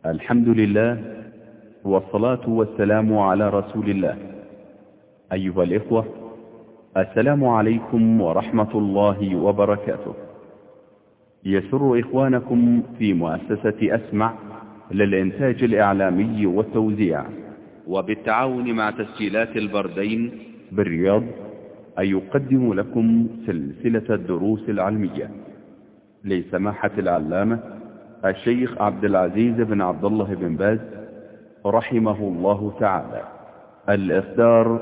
الحمد لله والصلاة والسلام على رسول الله. أيها الإخوة، السلام عليكم ورحمة الله وبركاته. يسر إخوانكم في مؤسسة أسمع للإنتاج الإعلامي والتوزيع وبالتعاون مع تسجيلات البردين بالرياض أن يقدم لكم سلسلة الدروس العلمية لسماحة العلامة الشيخ عبد العزيز بن عبد الله بن باز رحمه الله تعالى، الإصدار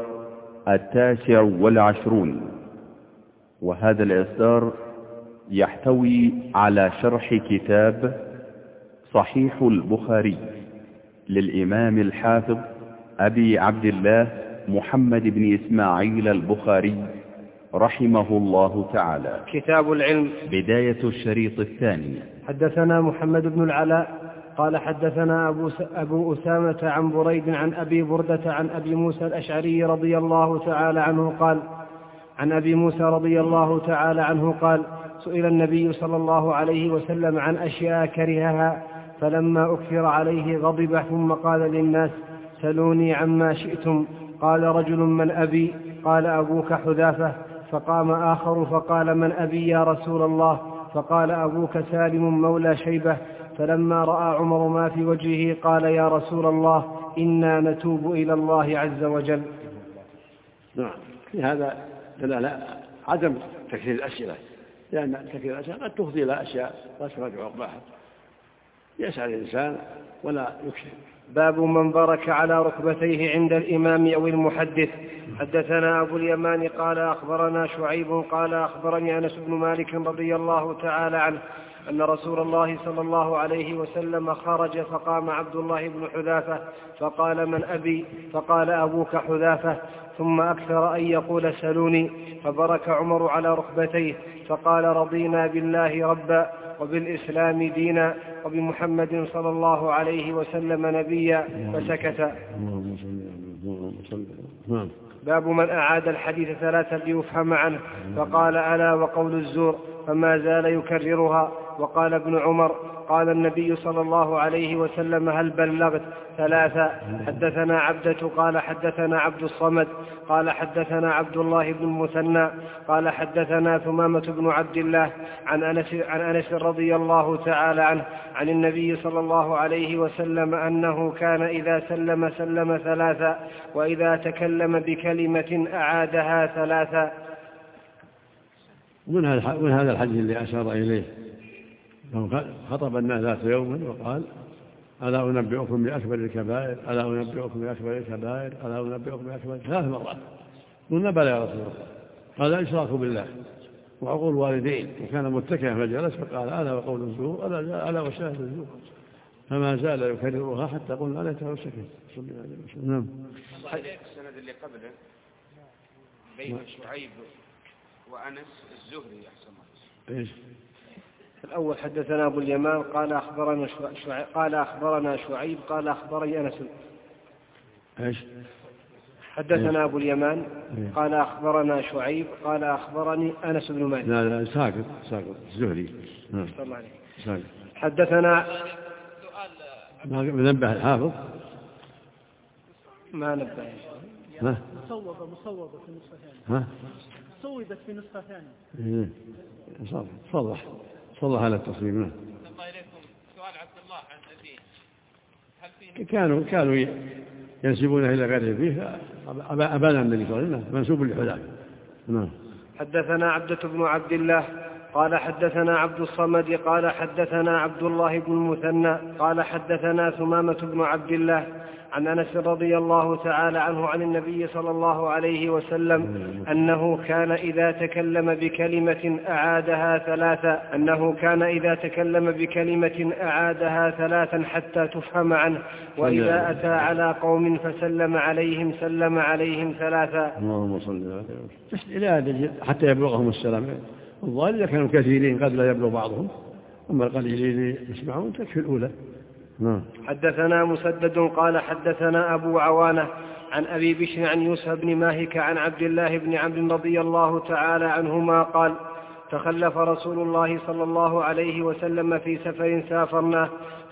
29، وهذا الإصدار يحتوي على شرح كتاب صحيح البخاري للإمام الحافظ أبي عبد الله محمد بن إسماعيل البخاري رحمه الله تعالى. كتاب العلم. بداية الشريط الثاني. حدثنا محمد بن العلاء قال حدثنا أبو أسامة عن بريد عن أبي بردة عن أبي موسى الأشعري رضي الله تعالى عنه قال: عن أبي موسى رضي الله تعالى عنه قال: سئل النبي صلى الله عليه وسلم عن أشياء كرهها فلما أكثر عليه غضب ثم قال للناس: سلوني عما شئتم. قال رجل: من أبي؟ قال: أبوك حذافة. فقام آخر فقال: من أبي يا رسول الله؟ فقال: أبوك سالم مولى شيبة. فلما رأى عمر ما في وجهه قال: يا رسول الله، إنا نتوب إلى الله عز وجل. نعم، في هذا دلالة عدم تكثير الأسئلة، لأن تكثير الأسئلة قد تفضي إلى أشياء لا تراجع عقباها. يسأل الإنسان ولا يكثر. باب من برك على ركبتيه عند الإمام أو المحدث. حدثنا أبو اليمان قال أخبرنا شعيب قال أخبرني أنس بن مالك رضي الله تعالى عنه أن رسول الله صلى الله عليه وسلم خرج فقام عبد الله بن حذافة فقال: من أبي؟ فقال: أبوك حذافة. ثم أكثر أن يقول: سلوني. فبرك عمر على ركبتيه فقال: رضينا بالله ربا وبالإسلام دينا وبمحمد صلى الله عليه وسلم نبيا. فسكت. باب من أعاد الحديث 3 ليفهم عنه فقال: ألا وقول الزور، فما زال يكررها. وقال ابن عمر: قال النبي صلى الله عليه وسلم: هل بلغت 3؟ حدثنا عبدة قال حدثنا عبد الصمد قال حدثنا عبد الله بن المثنى قال حدثنا ثمامة بن عبد الله عن أنس رضي الله تعالى عنه عن النبي صلى الله عليه وسلم أنه كان إذا سلم 3 وإذا تكلم بكلمة أعادها 3. من هذا الحديث اللي أشار إليه، خطب الناس ذات يوم وقال: ألا أنبئكم بأكبر الكبائر؟ ألا أنبئكم بأكبر الكبائر؟ ألا أنبئكم بأكبر 3 مرات. قلنا: بلى يا رسول الله. قال: الإشراك بالله وعقول الوالدين. وكان متكئا فجلس فقال: ألا وقول الزور، ألا وشاهد الزور. فما زال يكررها حتى قلنا: لا يتوسك. نعم. السند اللي قبله بين شعيب وأنس الزهري أحسن الله. إيش؟ الأول حدثنا أبو اليمان قال أخبرنا شعيب قال أخبرني أنس. إيش؟ حدثنا أبو اليمان قال أخبرنا شعيب قال أخبرني أنس بن مالك. لا ساكت الزهري. ساكت. حدثنا نبه الحافظ ما نبه. مصوبة في نسخة ثانية. صوبت في نسخة ثانية. صلح على التصوير. الله إليكم. سؤال عبد الله عن أبيه، هل في كانوا ينسبونه إلى غيره فيه، أبانا النبي صلى الله عليه وسلم منسوب للحذافة. نعم. حدثنا عبدة بن عبد الله قال حدثنا عبد الصمد قال حدثنا عبد الله بن المثنى قال حدثنا ثمامة بن عبد الله عن أنس رضي الله تعالى عنه عن النبي صلى الله عليه وسلم أنه كان إذا تكلم بكلمة أعادها 3 حتى تفهم عنه، وإذا أتى على قوم فسلم عليهم سلم عليهم 3. اللهم صل على سيدنا حتى يبلغهم السلام. الظاهر كانوا كثيرين قد لا يبلغ بعضهم، أما القليلين يسمعون تكفي الأولى. حدثنا مسدد قال حدثنا أبو عوانة عن أبي بشر عن يوسف بن ماهك عن عبد الله بن عمرو رضي الله تعالى عنهما قال: تخلف رسول الله صلى الله عليه وسلم في سفر سافرناه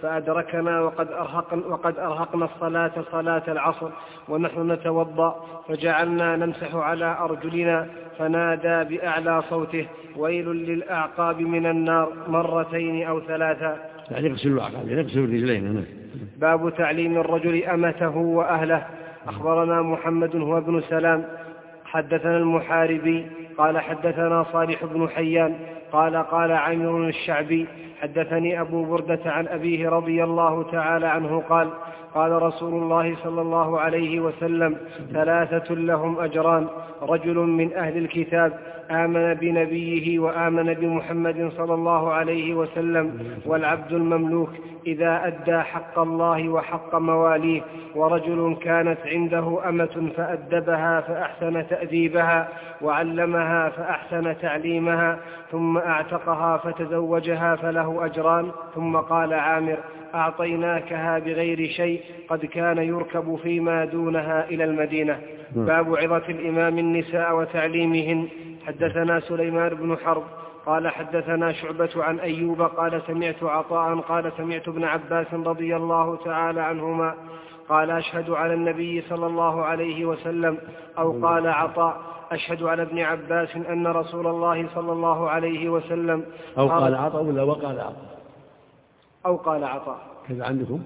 فأدركنا وقد أرهقنا الصلاة صلاة العصر ونحن نتوضأ، فجعلنا نمسح على أرجلنا، فنادى بأعلى صوته: ويل للأعقاب من النار، مرتين أو ثلاثا. يعني يغسل الأعقاب، يغسل الرجلين. باب تعليم الرجل أمته وأهله. أخبرنا محمد هو ابن سلام حدثنا المحاربي قال حدثنا صالح بن حيان قال عامر الشعبي حدثني أبو بردة عن أبيه رضي الله تعالى عنه قال رسول الله صلى الله عليه وسلم: 3 لهم أجران: رجل من أهل الكتاب آمن بنبيه وآمن بمحمد صلى الله عليه وسلم، والعبد المملوك إذا أدى حق الله وحق مواليه، ورجل كانت عنده أمة فأدبها فأحسن تأديبها، وعلمها فأحسن تعليمها، ثم أعتقها فتزوجها، فله أجران. ثم قال عامر: أعطيناكها بغير شيء، قد كان يركب فيما دونها إلى المدينة. باب عظة الإمام النساء وتعليمهن. حدثنا سليمان بن حرب قال حدثنا شعبة عن أيوب قال سمعت عطاء قال سمعت ابن عباس رضي الله تعالى عنهما قال: أشهد على النبي صلى الله عليه وسلم، أو قال عطاء: أشهد على ابن عباس أن رسول الله صلى الله عليه وسلم، أو قال عطاء ولا وقال عطاء؟ أو قال عطاء كذا عندكم؟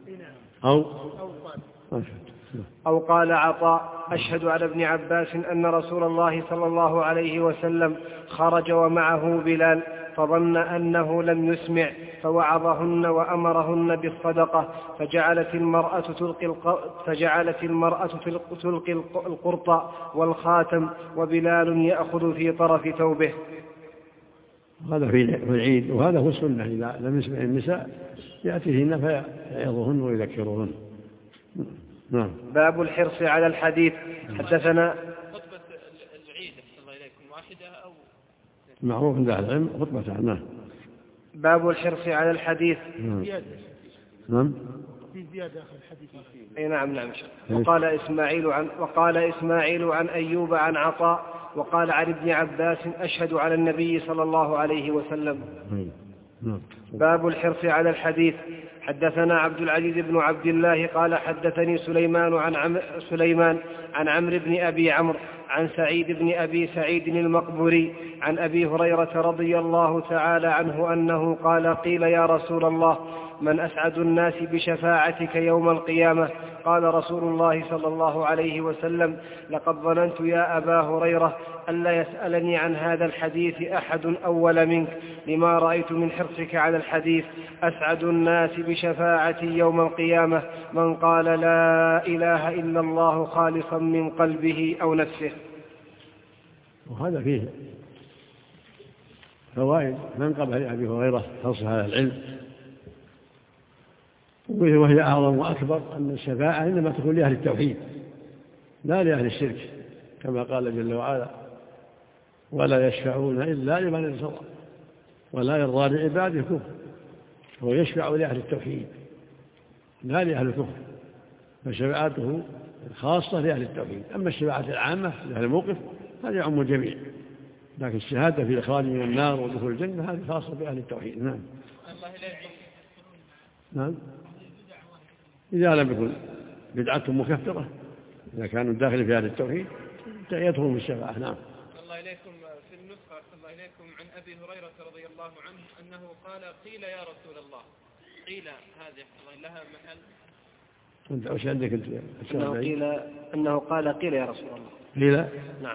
أو قال عطاء: أشهد على ابن عباس أن رسول الله صلى الله عليه وسلم خرج ومعه بلال، فظن أنه لم يسمع، فوعظهن وأمرهن بالصدقة، فجعلت المرأة تلقي القرط والخاتم، وبلال يأخذ في طرف ثوبه. هذا في العيد، وهذا هو السنة. إذا لم يسمع النساء يأتيهن فيعظهن ويذكرهن. نعم. باب الحرص على الحديث. حدثنا خطبة العيد الله إليكم واحدة أو معروف عند أهل العلم خطبة. نعم. باب الحرص على الحديث. نعم. في زيادة آخر الحديث. أي نعم. وقال إسماعيل عن أيوب عن عطاء وقال عن ابن عباس: أشهد على النبي صلى الله عليه وسلم. باب الحرص على الحديث. حدثنا عبد العزيز بن عبد الله قال حدثني سليمان عن عمرو بن أبي عمرو عن سعيد بن أبي سعيد المقبري عن أبي هريرة رضي الله تعالى عنه أنه قال: قيل يا رسول الله: من أسعد الناس بشفاعتك يوم القيامة؟ قال رسول الله صلى الله عليه وسلم: لقد ظننت يا أبا هريرة ألا يسألني عن هذا الحديث أحد أول منك، لما رأيت من حرصك على الحديث. أسعد الناس بشفاعتي يوم القيامة من قال لا إله إلا الله خالصا من قلبه أو نفسه. وهذا فيه فوائد من قبل أبي هريرة حرص على العلم، وهي أعظم وأكبر أن الشفاعة إنما تكون لأهل التوحيد لا لأهل الشرك، كما قال جل وعلا: ولا يشفعون إلا لمن ارتضى ولا يرضى لعباده الكفر. هو يشفع لأهل التوحيد لا لأهل الكفر، فشفاعته خاصة لأهل التوحيد. أما الشفاعة العامة لأهل الموقف هذا يعم الجميع، لكن الشهادة في الإخراج من النار ودخول الجنة هذه خاصة بأهل التوحيد. نعم. نعم. إذا لم يكن بدعتهم مكفرة، إذا كانوا داخل في هذا التوحيد يدخلون في الشفاعة. نعم. الله إليكم في النسخة الله إليكم عن أبي هريرة رضي الله عنه أنه قال: قيل يا رسول الله. قيل هذه لها محل. أنت وش عندك أنت؟ أنه قال: قيل يا رسول الله. قيل. نعم.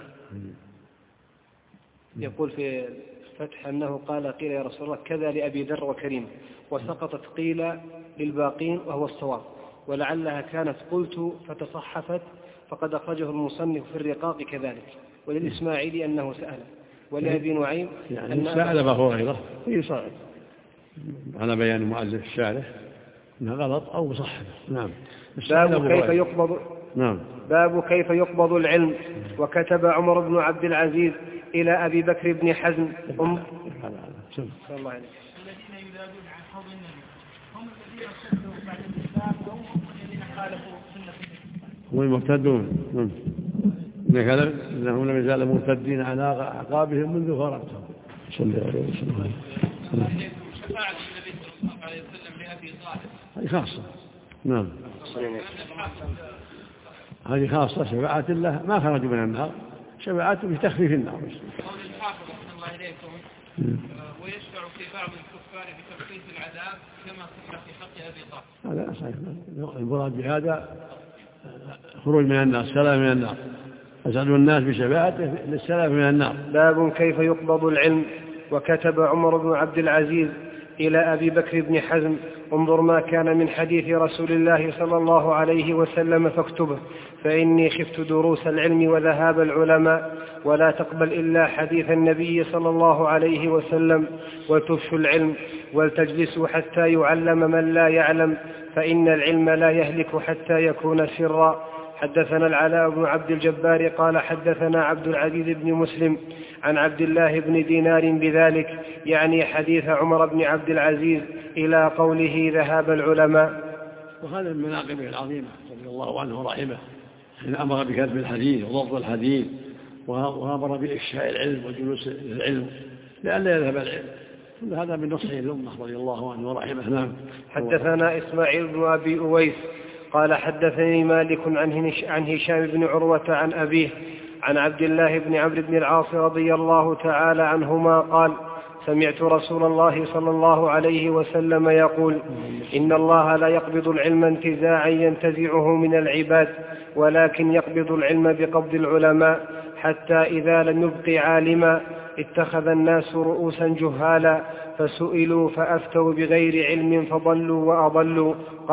يقول في فتح أنه قال: قيل يا رسول الله، كذا لأبي ذر وكريم، وسقطت قيل للباقين وهو الصواب، ولعلها كانت قلت فتصحفت، فقد أخرجه المصنف في الرقاق كذلك، وللإسماعيلي أنه سأل، ولأبي نعيم يعني سأل أبا هريرة في صحيح على بيان مؤلف الشارح أنها غلط أو صحيح. نعم. باب كيف يقبض العلم. وكتب عمر بن عبد العزيز إلى أبي بكر بن حزم الله عليه: الذين ينادون عن حوض النبي هم الذين ارتدوا بعد الإسلام أو الذين خالفوا سنة النبي؟ هم المرتدون. إنهم لم يزالوا مرتدين على أعقابهم منذ فرقتهم. صلى الله عليه وسلم. شفاعة النبي صلى الله عليه وسلم عليه وسلم لأبي طالب. هذه خاصة. نعم. هذه خاصة شفاعة الله ما خرجوا من النار، شفاعة بتخفيف النار. قول الحافظ أحسن الله إليكم ويشفع في بعض الكفار بتخفيف العذاب كما صح في حق أبي طالب. هذا صحيح. المراد بهذا خروج من النار، السلام من النار، أسعد الناس بشفاعته للسلام من النار. باب كيف يقبض العلم. وكتب عمر بن عبد العزيز إلى أبي بكر بن حزم: انظر ما كان من حديث رسول الله صلى الله عليه وسلم فاكتبه، فإني خفت دروس العلم وذهاب العلماء، ولا تقبل إلا حديث النبي صلى الله عليه وسلم، وتفشوا العلم ولتجلسوا حتى يعلم من لا يعلم، فإن العلم لا يهلك حتى يكون سرا. حدثنا العلاء بن عبد الجبار قال حدثنا عبد العزيز بن مسلم عن عبد الله بن دينار بذلك، يعني حديث عمر بن عبد العزيز إلى قوله ذهاب العلماء. وهذا من مناقبه العظيمة رضي الله عنه ورحمه، حين أمر بكتب الحديث وضبط الحديث، وأمر بإفشاء العلم وجلوس العلم لئلا يذهب العلم. هذا من نصحه الأمة رضي الله عنه ورحمه. نعم. حدثنا إسماعيل بن أبي أويس قال حدثني مالك عن هشام بن عروة عن أبيه عن عبد الله بن عمرو بن العاص رضي الله تعالى عنهما قال: سمعت رسول الله صلى الله عليه وسلم يقول: إن الله لا يقبض العلم انتزاعا ينتزعه من العباد، ولكن يقبض العلم بقبض العلماء، حتى إذا لم يبق عالما اتخذ الناس رؤوسا جهالا فسئلوا فأفتوا بغير علم فضلوا وأضلوا.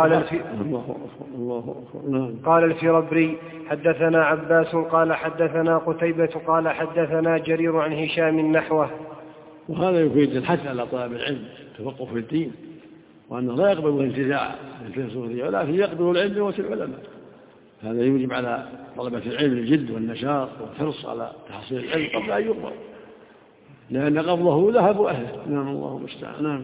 قال الفربري: حدثنا عباس قال حدثنا قتيبة قال حدثنا جرير عن هشام نحوه. وهذا يفيد الحث على طلب العلم، التفقه في الدين، وأنه لا يقبل الانتزاع من الصوفية، ولكن يقبل العلم بوسط العلماء. هذا يوجب على طلبة العلم الجد والنشاط والحرص على تحصيل العلم قبل أن يقبل، لأن قبضه ذهب أهله. نعم. الله المستعان. نعم.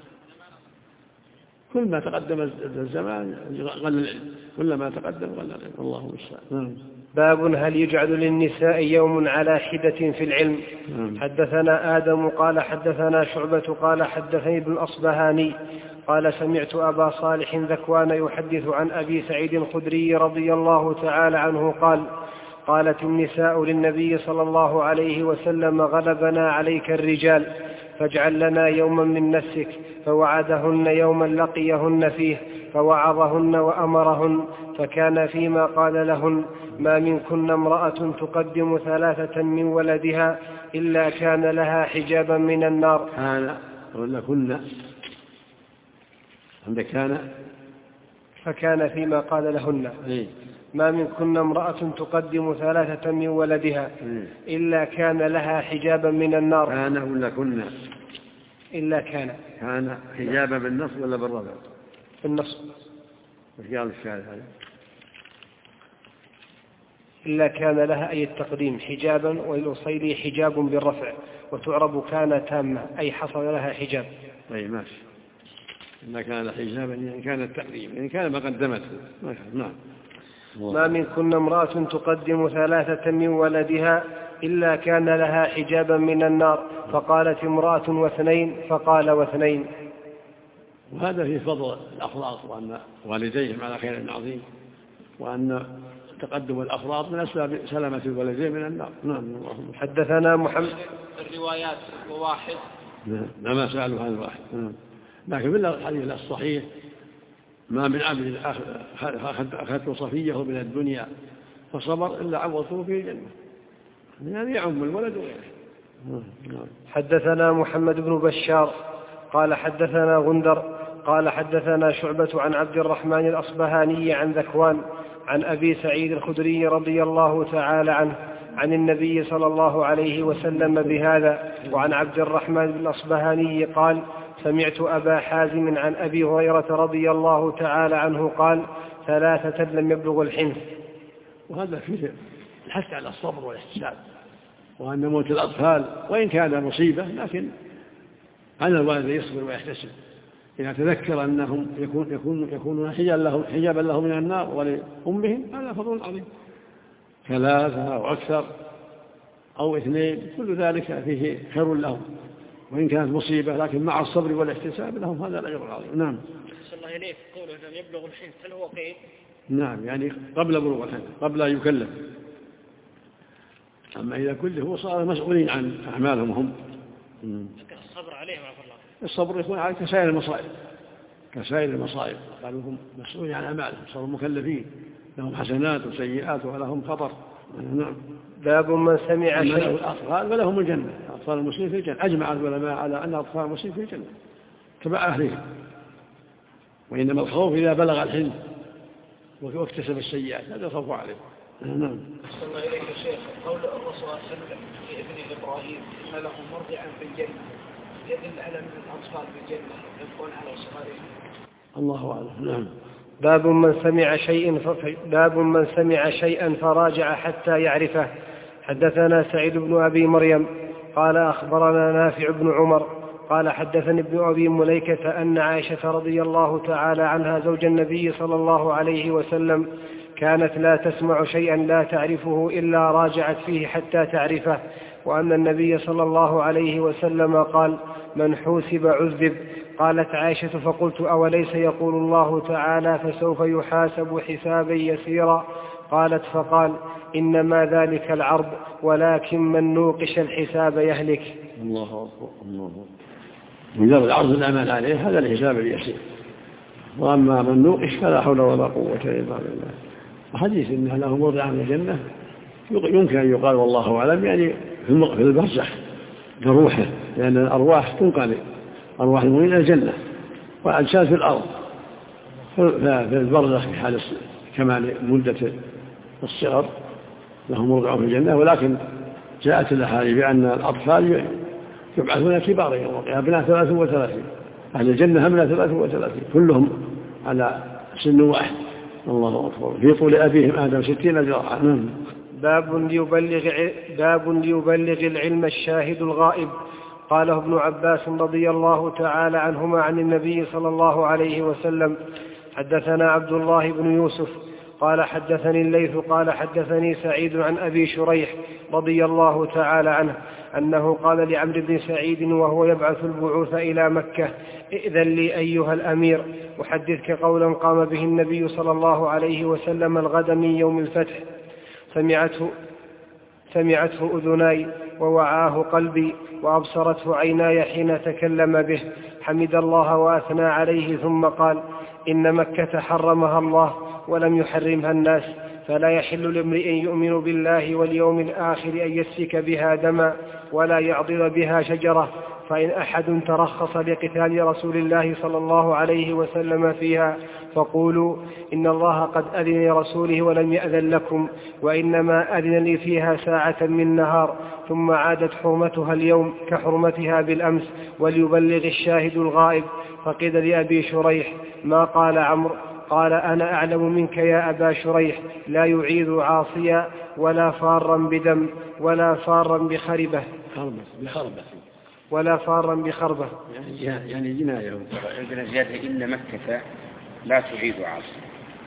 كل ما تقدم الزمان قل العلم، كلما تقدم قل العلم. الله المستعان. نعم. باب هل يجعل للنساء يوم على حدة في العلم. حدثنا آدم قال حدثنا شعبة قال حدثني ابن الأصبهاني قال سمعت أبا صالح ذكوان يحدث عن أبي سعيد الخدري رضي الله تعالى عنه قال: قالت النساء للنبي صلى الله عليه وسلم: غلبنا عليك الرجال فاجعل لنا يوما من نفسك، فوعدهن يوما لقيهن فيه فوعظهن وأمرهن، فكان فيما قال لهن: ما منكن امرأة تقدم 3 من ولدها إلا كان لها حجابا من النار. كان ولا كنا عندك كان، فكان فيما قال لهن: ما منكن امرأة تقدم 3 من ولدها إلا كان لها حجابا من النار. كان ولا كنا؟ إلا كان حجابا بالنصب ولا بالرفع؟ بالنصب. وش قال الشاعر هذا؟ إلا كان لها أي التقديم حجابا، والأصيلي حجاب بالرفع، وتعرب كان تامة أي حصل لها حجاب. طيب ماشي. إلا كان حجابا يعني كان التقديم يعني كان ما قدمته. نعم. ما منكن امرأة تقدم 3 من ولدها إلا كان لها حجابا من النار، فقالت امرأة 2 فقال 2. وهذا في فضل الأفراط وأن والديهم على خير عظيم، وأن تقدم الأفراط من أسباب سلامة الولدين من النار. نعم. حدثنا محمد. الروايات وواحد ما سألوا هذا الواحد. لكن في الحديث الصحيح: ما من عبد أخذت صفيه من الدنيا فصبر إلا عوضته في الجنة، يعني يعم الولد وغيره. حدثنا محمد بن بشار قال حدثنا غندر قال حدثنا شعبة عن عبد الرحمن الأصبهاني عن ذكوان عن أبي سعيد الخدري رضي الله تعالى عنه عن النبي صلى الله عليه وسلم بهذا. وعن عبد الرحمن الأصبهاني قال: سمعت أبا حازم عن أبي هريرة رضي الله تعالى عنه قال: 3 لم يبلغ الحنث. وهذا فيه الحث على الصبر والاحتساب، وأن موت الأطفال وإن كان مصيبة لكن على الوالد يصبر ويحتسب إذا تذكر أنهم يكونون حجابا لهم من النار ولأمهم. هذا فضل عظيم. 3 أو أكثر أو 2 كل ذلك فيه خير لهم، وإن كانت مصيبة لكن مع الصبر والاحتساب لهم هذا الأجر العظيم. نعم. صلى الله إليك قوله لم يبلغ الحنث هل هو قيد؟ نعم يعني قبل بلوغ الحنث قبل أن يكلف. أما إذا كله صار مسؤولين عن أعمالهم هم. الصبر عليهم عفوا الله. الصبر يكون على كسائر المصائب قالوا هم مسؤولين عن أعمالهم صاروا مكلفين لهم حسنات وسيئات ولهم خطر. نعم. باب من سمع شيئا شيئا الأطفال ولهم الجنة. أطفال المسلمين في الجنة. أجمع العلماء على أن أطفال المسلمين في الجنة تبع أهلهم. وإنما الخوف إذا بلغ الحلم واكتسب السيئات هذا الخوف عليه. نعم. صلى الله عليه وسلم قول الرسول صلى الله عليه وسلم لابن إبراهيم إن له مرضعا في الجنة يدل على أن الأطفال في الجنة يبقون على صغارهم. الله أعلم. نعم. باب من سمع شيئا فراجع حتى يعرفه. حدثنا سعيد بن أبي مريم قال أخبرنا نافع بن عمر قال حدثني ابن أبي مليكة أن عائشة رضي الله تعالى عنها زوج النبي صلى الله عليه وسلم كانت لا تسمع شيئا لا تعرفه إلا راجعت فيه حتى تعرفه، وأن النبي صلى الله عليه وسلم قال من حوسب عذب. قالت عائشة فقلت أوليس يقول الله تعالى فسوف يحاسب حسابا يسيرا؟ قالت فقال إنما ذلك العرض ولكن من نوقش الحساب يهلك. الله أكبر. مجرد العرض الأمان عليه هذا الحساب اليسير، وأما من نوقش فلا حول ولا قوة إلا بالله. الحديث إنها له مرضع من الجنة يمكن أن يقال والله أعلم يعني في البرزخ كروحه، لأن الأرواح تنقل أرواح المؤمنين إلى الجنة والأجساد في الأرض، في البرزخ في حال كمال مدة الصغر له مرضع في الجنة. ولكن جاءت الأحاديث بأن الأطفال يبعثون كبارا يوم القيامة أبناء 33 أهل الجنة أبناء 33 كلهم على سن واحد. الله أكبر. في طول أبيهم آدم 60 ذراعا. باب ليبلغ العلم الشاهد الغائب. قاله ابن عباس رضي الله تعالى عنهما عن النبي صلى الله عليه وسلم حدثنا عبد الله بن يوسف قال حدثني الليث قال حدثني سعيد عن أبي شريح رضي الله تعالى عنه أنه قال لعمرو بن سعيد وهو يبعث البعوث إلى مكة ائذن لي أيها الأمير أحدثك قولا قام به النبي صلى الله عليه وسلم الغد من يوم الفتح سمعته أذناي ووعاه قلبي وأبصرته عيناي حين تكلم به، حمد الله وأثنى عليه ثم قال إن مكة حرمها الله ولم يحرمها الناس، فلا يحل لامرئ يؤمن بالله واليوم الآخر أن يسفك بها دما ولا يعضد بها شجرة، فإن أحد ترخص لقتال رسول الله صلى الله عليه وسلم فيها فقولوا إن الله قد أذن لرسوله ولم يأذن لكم، وإنما أذن لي فيها ساعة من نهار ثم عادت حرمتها اليوم كحرمتها بالأمس، وليبلغ الشاهد الغائب. فقيل لأبي شريح ما قال عمرو؟ قال أنا أعلم منك يا أبا شريح لا يعيذ عاصيا ولا فارا بدم ولا فارا بخربة ولا فارا بخربة يعني جناية زيادة إن مكة لا تعيد عاصيا.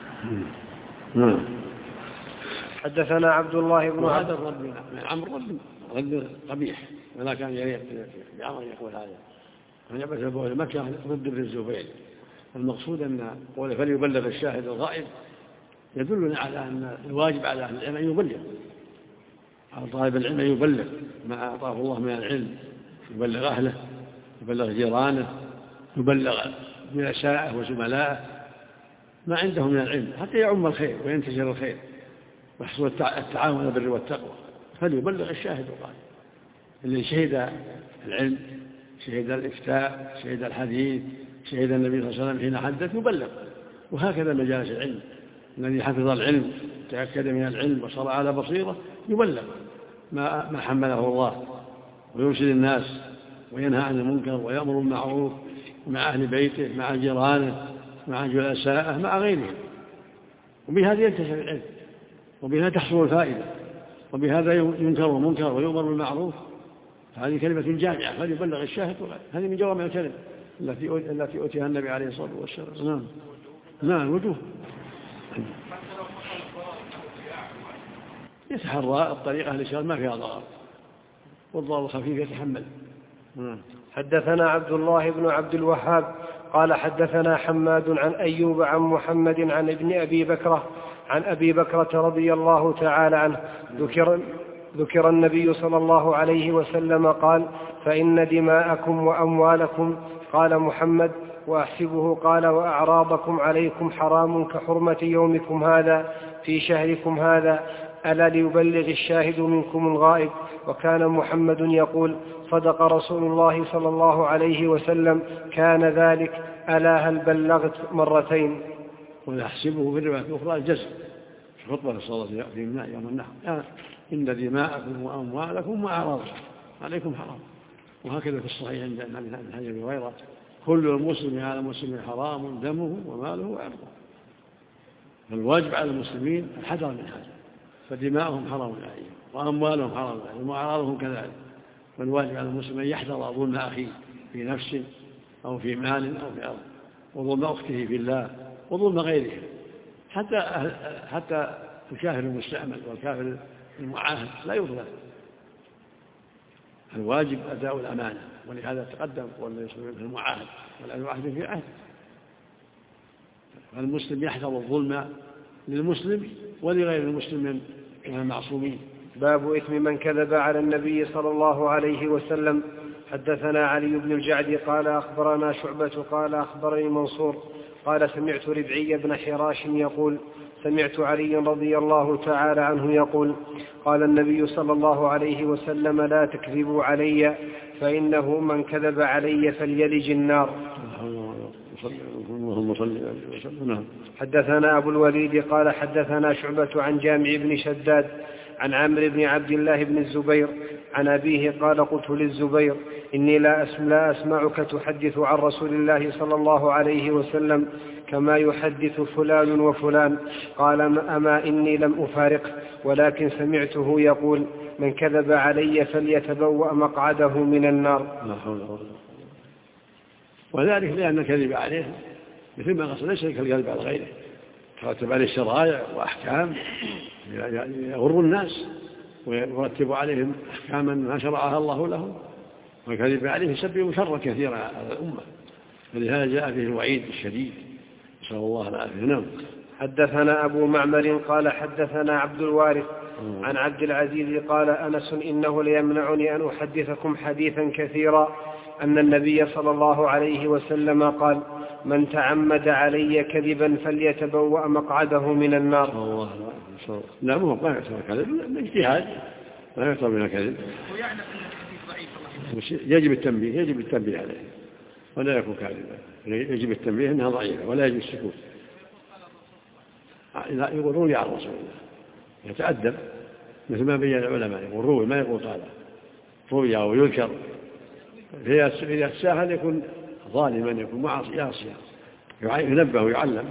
حدثنا عبد الله بن هذا عمرو رد قبيح ولا كان يريد بعمر يقول هذا من يبعث البعوث مكة ضد ابن الزبير. المقصود أن قوله فليبلغ الشاهد الغائب يدلنا على أن الواجب على أهل العلم أن يبلغ، على طالب العلم أن يبلغ ما أعطاه الله من العلم، يبلغ أهله، يبلغ جيرانه، يبلغ جلسائه وزملائه ما عنده من العلم حتى يعم الخير وينتشر الخير ويحصل التعاون بالبر والتقوى. فليبلغ الشاهد الغائب اللي شهد العلم، شهد الإفتاء، شهد الحديث، شهد النبي صلى الله عليه وسلم حين حدث يبلغ. وهكذا مجالس العلم الذي حفظ العلم تأكد من العلم وصار على بصيرة يبلغ ما حمله الله ويرشد الناس وينهى عن المنكر ويأمر بالمعروف مع أهل بيته مع جيرانه مع جلسائه مع غيرهم. وبهذا ينتشر العلم وبهذا تحصل الفائدة وبهذا ينكر المنكر ويؤمر بالمعروف. هذه كلمة جامعة فليبلغ الشاهد والغائب. هذه من جوامع الكلم التي أوتيها النبي عليه الصلاة والسلام. نعم وجوه يتحرى الطريقة لشغل ما فيها ضرر والضرر الخفيف يتحمل. حدثنا عبد الله بن عبد الوهاب قال حدثنا حماد عن أيوب عن محمد عن ابن أبي بكرة عن أبي بكرة رضي الله تعالى عنه ذكر النبي صلى الله عليه وسلم قال: فإن دماءكم وأموالكم، قال محمد: وأحسبه قال: وأعراضكم عليكم حرام كحرمة يومكم هذا في شهركم هذا، ألا ليبلغ الشاهد منكم الغائب. وكان محمد يقول: صدق رسول الله صلى الله عليه وسلم، كان ذلك، ألا هل بلغت مرتين. ويحسبه في الرواية الأخرى الجزم في خطبة صلى الله عليه وسلم يوم النحر: إن دماءكم وأموالكم وأعراضكم عليكم حرام. وهكذا في الصحيح عند ابن حجر وغيره: كل المسلم على المسلم حرام دمه وماله وعرضه. فالواجب على المسلمين الحذر من هذا، فدماؤهم حرام عليهم وأموالهم حرام عليهم وأعراضهم كذلك. فالواجب على المسلم أن يحذر ظلم أخيه في نفسه أو في مال أو في أرض، وظلم أخته في الله، وظلم غيره، حتى الكافر المستعمل والكافر المعاهد لا يظلم. الواجب أداء الأمانة، ولهذا تقدم والذي يسمى في المعاهد والآن واحد في عهد. فالمسلم يحذر الظلم للمسلم ولغير المسلم من المعصومين. باب إثم من كذب على النبي صلى الله عليه وسلم. حدثنا علي بن الجعد قال أخبرنا شعبة قال أخبرني منصور قال سمعت ربعي بن حراش يقول: سمعت علي رضي الله تعالى عنه يقول: قال النبي صلى الله عليه وسلم: لا تكذبوا علي، فإنه من كذب علي فليلج النار. حدثنا أبو الوليد قال حدثنا شعبة عن جامع بن شداد عن عمرو بن عبد الله بن الزبير عن أبيه قال: قلت للزبير: إني لا أسمعك تحدث عن رسول الله صلى الله عليه وسلم كما يحدث فلان وفلان. قال: أما إني لم أفارقه، ولكن سمعته يقول: من كذب علي فليتبوأ مقعده من النار. لا حول ولا قوة. وذلك لأن الكذب عليه مثل ما قصد ليس كالكذب على غيره، ترتب عليه شرائع وأحكام يغر الناس ويرتب عليهم أحكاما ما شرعها الله لهم، والكذب عليه يسبب شرا كثيرا على الأمة، فلهذا جاء فيه الوعيد الشديد، نسأل الله العافية. نعم. حدثنا أبو معمر قال حدثنا عبد الوارث عن عبد العزيز قال: أنس إنه ليمنعني أن أحدثكم حديثا كثيرا أن النبي صلى الله عليه وسلم قال: من تعمد علي كذبا فليتبوأ مقعده من النار. لا ما يعتبر كذب، اجتهاد لا يعتبر من الكذب، يجب التنبيه عليه ولا يكون كاذبا، يجب التنبيه انها ضعيفه ولا يجب السكوت. يقولون على رسول الله يتأدب مثل ما بين العلماء، يقول روي ما يقول قال روي أو يذكر. إذا الساهل يكون ظالما، يكون يعصيا، ينبه ويعلم.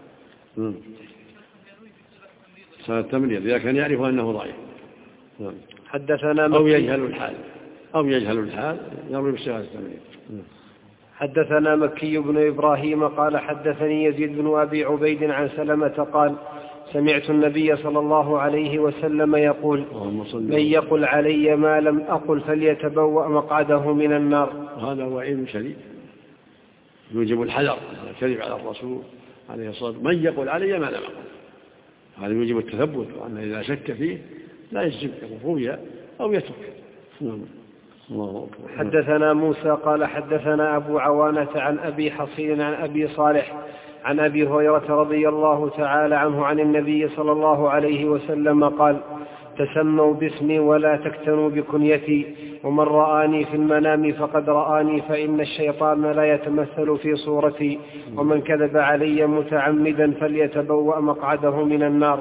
صار التمريض إذا كان يعرف أنه ضعيف. حدثنا أو يجهل الحال يروي بصيغة التمريض. حدثنا مكي بن إبراهيم قال حدثني يزيد بن أبي عبيد عن سلمة قال: سمعت النبي صلى الله عليه وسلم يقول: من يقل علي ما لم أقل فليتبوأ مقعده من النار. وهذا وعيد شديد يوجب الحذر الكذب على الرسول عليه الصلاة والسلام. من يقول علي ما لم أقل، هذا يوجب التثبت، وأن إذا شك فيه لا يجب روي أو يترك. حدثنا موسى قال حدثنا أبو عوانة عن أبي حصين عن أبي صالح عن أبي هريرة رضي الله تعالى عنه عن النبي صلى الله عليه وسلم قال: تسموا باسمي ولا تكتنوا بكنيتي، ومن رآني في المنام فقد رآني، فإن الشيطان لا يتمثل في صورتي، ومن كذب علي متعمدا فليتبوأ مقعده من النار.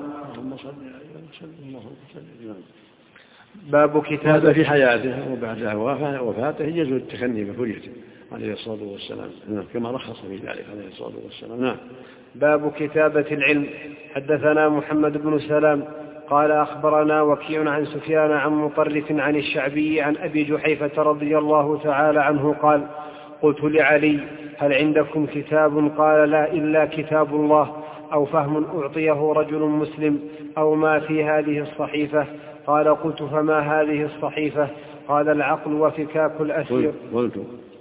باب كتابة في حياته وبعد وفاته يجوز التخني بكنيته عليه الصلاة والسلام، كما رخص في ذلك عليه الصلاة والسلام. نعم. باب كتابة العلم. حدثنا محمد بن سلام قال أخبرنا وكيع عن سفيان عن مطرف عن الشعبي عن أبي جحيفة رضي الله تعالى عنه قال: قلت لعلي: هل عندكم كتاب؟ قال: لا، إلا كتاب الله، أو فهم أعطيه رجل مسلم، أو ما في هذه الصحيفة. قال: قلت: فما هذه الصحيفة؟ قال: العقل وفكاك الأسير.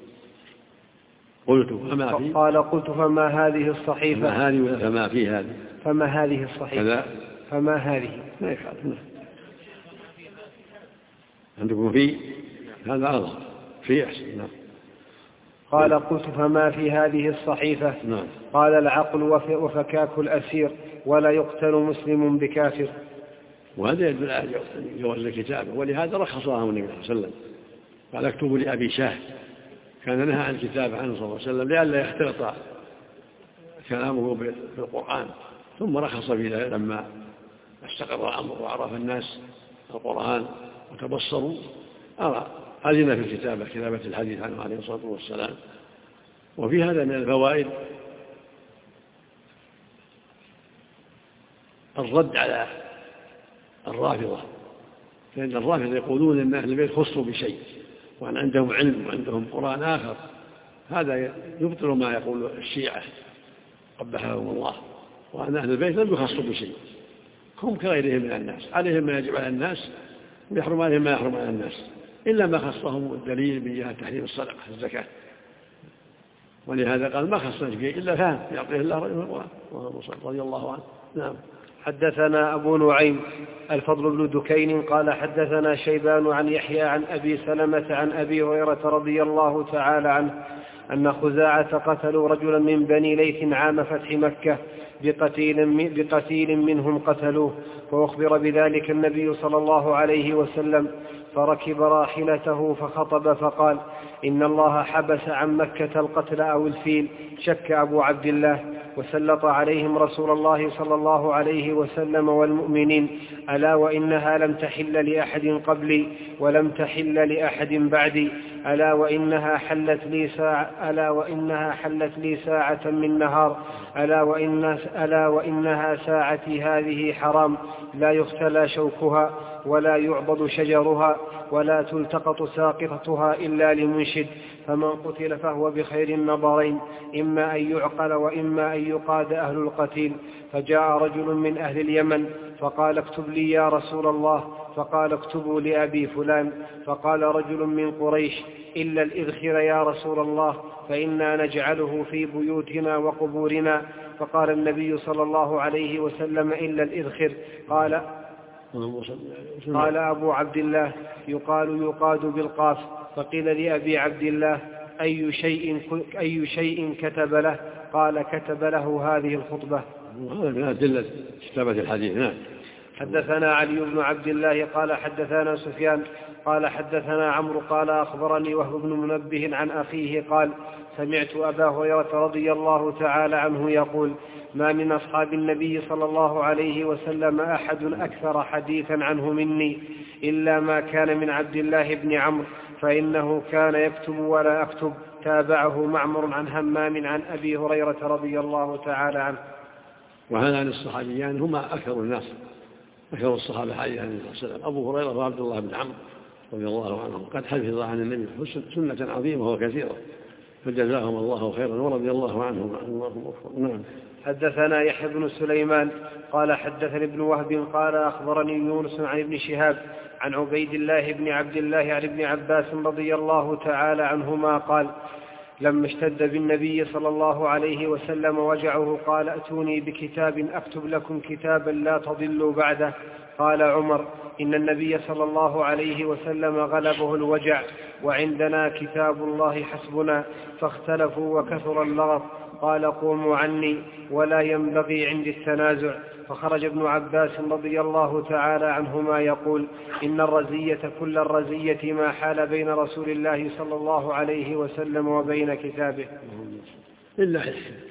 قال قلت فما هذه الصحيفة؟ فما هذه ولا فما في هذه؟ فما هذه الصحيفة؟ كذا. فما هذه؟ لا يخالف. عندكم في هذا أظهر في أحسن. نعم. قال قلت فما في هذه الصحيفة؟ نعم. قال العقل وفكاك الأسير ولا يقتل مسلم بكافر. وهذا يدل على جواز الكتابة، ولهذا رخص له النبي صلى الله عليه وسلم قال اكتبوا لأبي شاه، كان نهى عن الكتابة عنه صلى الله عليه وسلم لئلا يختلط كلامه بالقرآن، ثم رخص في ذلك لما استقر الأمر وعرف الناس القرآن وتبصروا أذن في الكتابة، كتابة الحديث عنه عليه الصلاة والسلام. وفي هذا من الفوائد الرد على الرافضة، لأن الرافضة يقولون أن أهل البيت خصوا بشيء وأن عندهم علم وعندهم قرآن آخر، هذا يبطل ما يقول الشيعة قبحهم الله، وأن أهل البيت لم يخصوا بشيء، هم كغيرهم من الناس، عليهم ما يجب على الناس ويحرم عليهم ما يحرم على الناس، إلا ما خصهم الدليل من جهة تحريم الصدقة الزكاة. ولهذا قال ما خصنا شيء إلا فهم يعطيه الله رجل القرآن رضي الله عنه. نعم. حدثنا أبو نعيم الفضل بن دكين قال حدثنا شيبان عن يحيى عن أبي سلمة عن أبي هريرة رضي الله تعالى عنه أن خزاعة قتلوا رجلا من بني ليث عام فتح مكة بقتيل منهم قتلوه، فأخبر بذلك النبي صلى الله عليه وسلم، فركب راحلته فخطب فقال إن الله حبس عن مكة القتل أو الفيل، شك أبو عبد الله، وسلط عليهم رسول الله صلى الله عليه وسلم والمؤمنين، ألا وإنها لم تحل لأحد قبلي ولم تحل لأحد بعدي، ألا وإنها حلت لي ساعة من نهار، ألا وإنها ساعتي هذه حرام، لا يختلى شوكها ولا يعضد شجرها ولا تلتقط ساقطتها إلا لمنشد، فمن قتل فهو بخير النظرين، إما أن يعقل وإما أن يقاد أهل القتيل. فجاء رجل من أهل اليمن فقال اكتب لي يا رسول الله، فقال اكتبوا لأبي فلان. فقال رجل من قريش إلا الإذخر يا رسول الله، فإنا نجعله في بيوتنا وقبورنا. فقال النبي صلى الله عليه وسلم إلا الإذخر. قال أبو عبد الله يقاد بالقاف. فقيل لأبي عبد الله أي شيء كتب له؟ قال كتب له هذه الخطبة. هذا من أدلة كتابة الحديث. نعم. حدثنا علي بن عبد الله قال حدثنا سفيان قال حدثنا عمرو قال أخبرني وهب بن منبه عن أخيه قال سمعت أبا هريرة رضي الله تعالى عنه يقول ما من أصحاب النبي صلى الله عليه وسلم أحد أكثر حديثا عنه مني إلا ما كان من عبد الله بن عمرو، فإنه كان يكتب ولا أكتب. تابعه معمر عن همام عن أبي هريرة رضي الله تعالى عنه. وهذان الصحابيان هما أكثر الناس، أكثر الصحابة حديثا عن النبي صلى الله عليه وسلم، أبو هريرة وعبد الله بن عمرو رضي الله عنهم، قد حفظ عن النبي سنة عظيمة وكثيرة، فجزاهم الله خيرا ورضي الله عنهم. اللهم اغفر. نعم. حدثنا يحيى بن سليمان قال حدثني ابن وهب قال أخبرني يونس عن ابن شهاب عن عبيد الله بن عبد الله عن ابن عباس رضي الله تعالى عنهما قال لما اشتد بالنبي صلى الله عليه وسلم وجعه قال أتوني بكتاب أكتب لكم كتابا لا تضلوا بعده. قال عمر إن النبي صلى الله عليه وسلم غلبه الوجع وعندنا كتاب الله حسبنا، فاختلفوا وكثر اللغط. قال قوموا عني ولا ينبغي عندي التنازع. فخرج ابن عباس رضي الله تعالى عنهما يقول إن الرزية كل الرزية ما حال بين رسول الله صلى الله عليه وسلم وبين كتابه. لله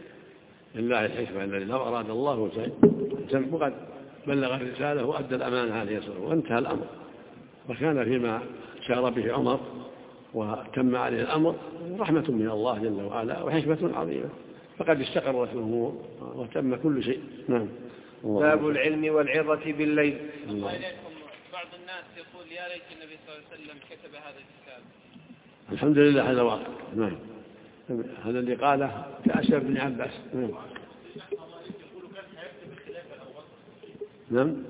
الحكمة الذي لو أراد الله وقد بلغ الرسالة وأدى الأمانة عليه الصلاة والسلام وانتهى الأمر، وكان فيما شار به عمر وتم عليه الأمر رحمة من الله جل وعلا وحكمة عظيمة، فقد استقرت الأمور وتم كل شيء. نعم. باب العلم والعظة بالليل. الله إليكم، بعض الناس يقول يا ليت النبي صلى الله عليه وسلم كتب هذا الكتاب. الحمد لله هذا واقع. نعم. هذا اللي قاله كأشر بن عباس. نعم. نعم.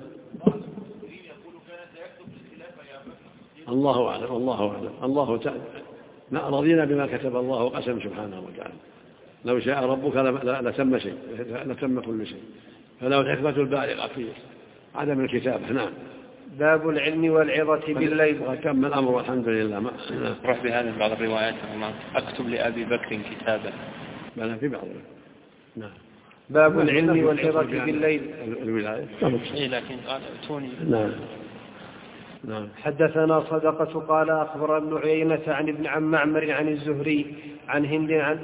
الله أعلم. الله تعالى رضينا بما كتب الله وقسم سبحانه وتعالى. لو شاء ربك لتم شيء، لتم كل شيء، فله الحكمة البالغة في عدم الكتابة. نعم. باب العلم والعظة بالليل. وتم الأمر والحمد لله. روح بهذا بعض الروايات أكتب لأبي بكر كتابا. بل في بعض. نعم. باب العلم والعظة بالليل. الولاية. لكن قال ائتوني. نعم. حدثنا صدقة قال أخبر ابن عيينة عن معمر عن الزهري عن هند عن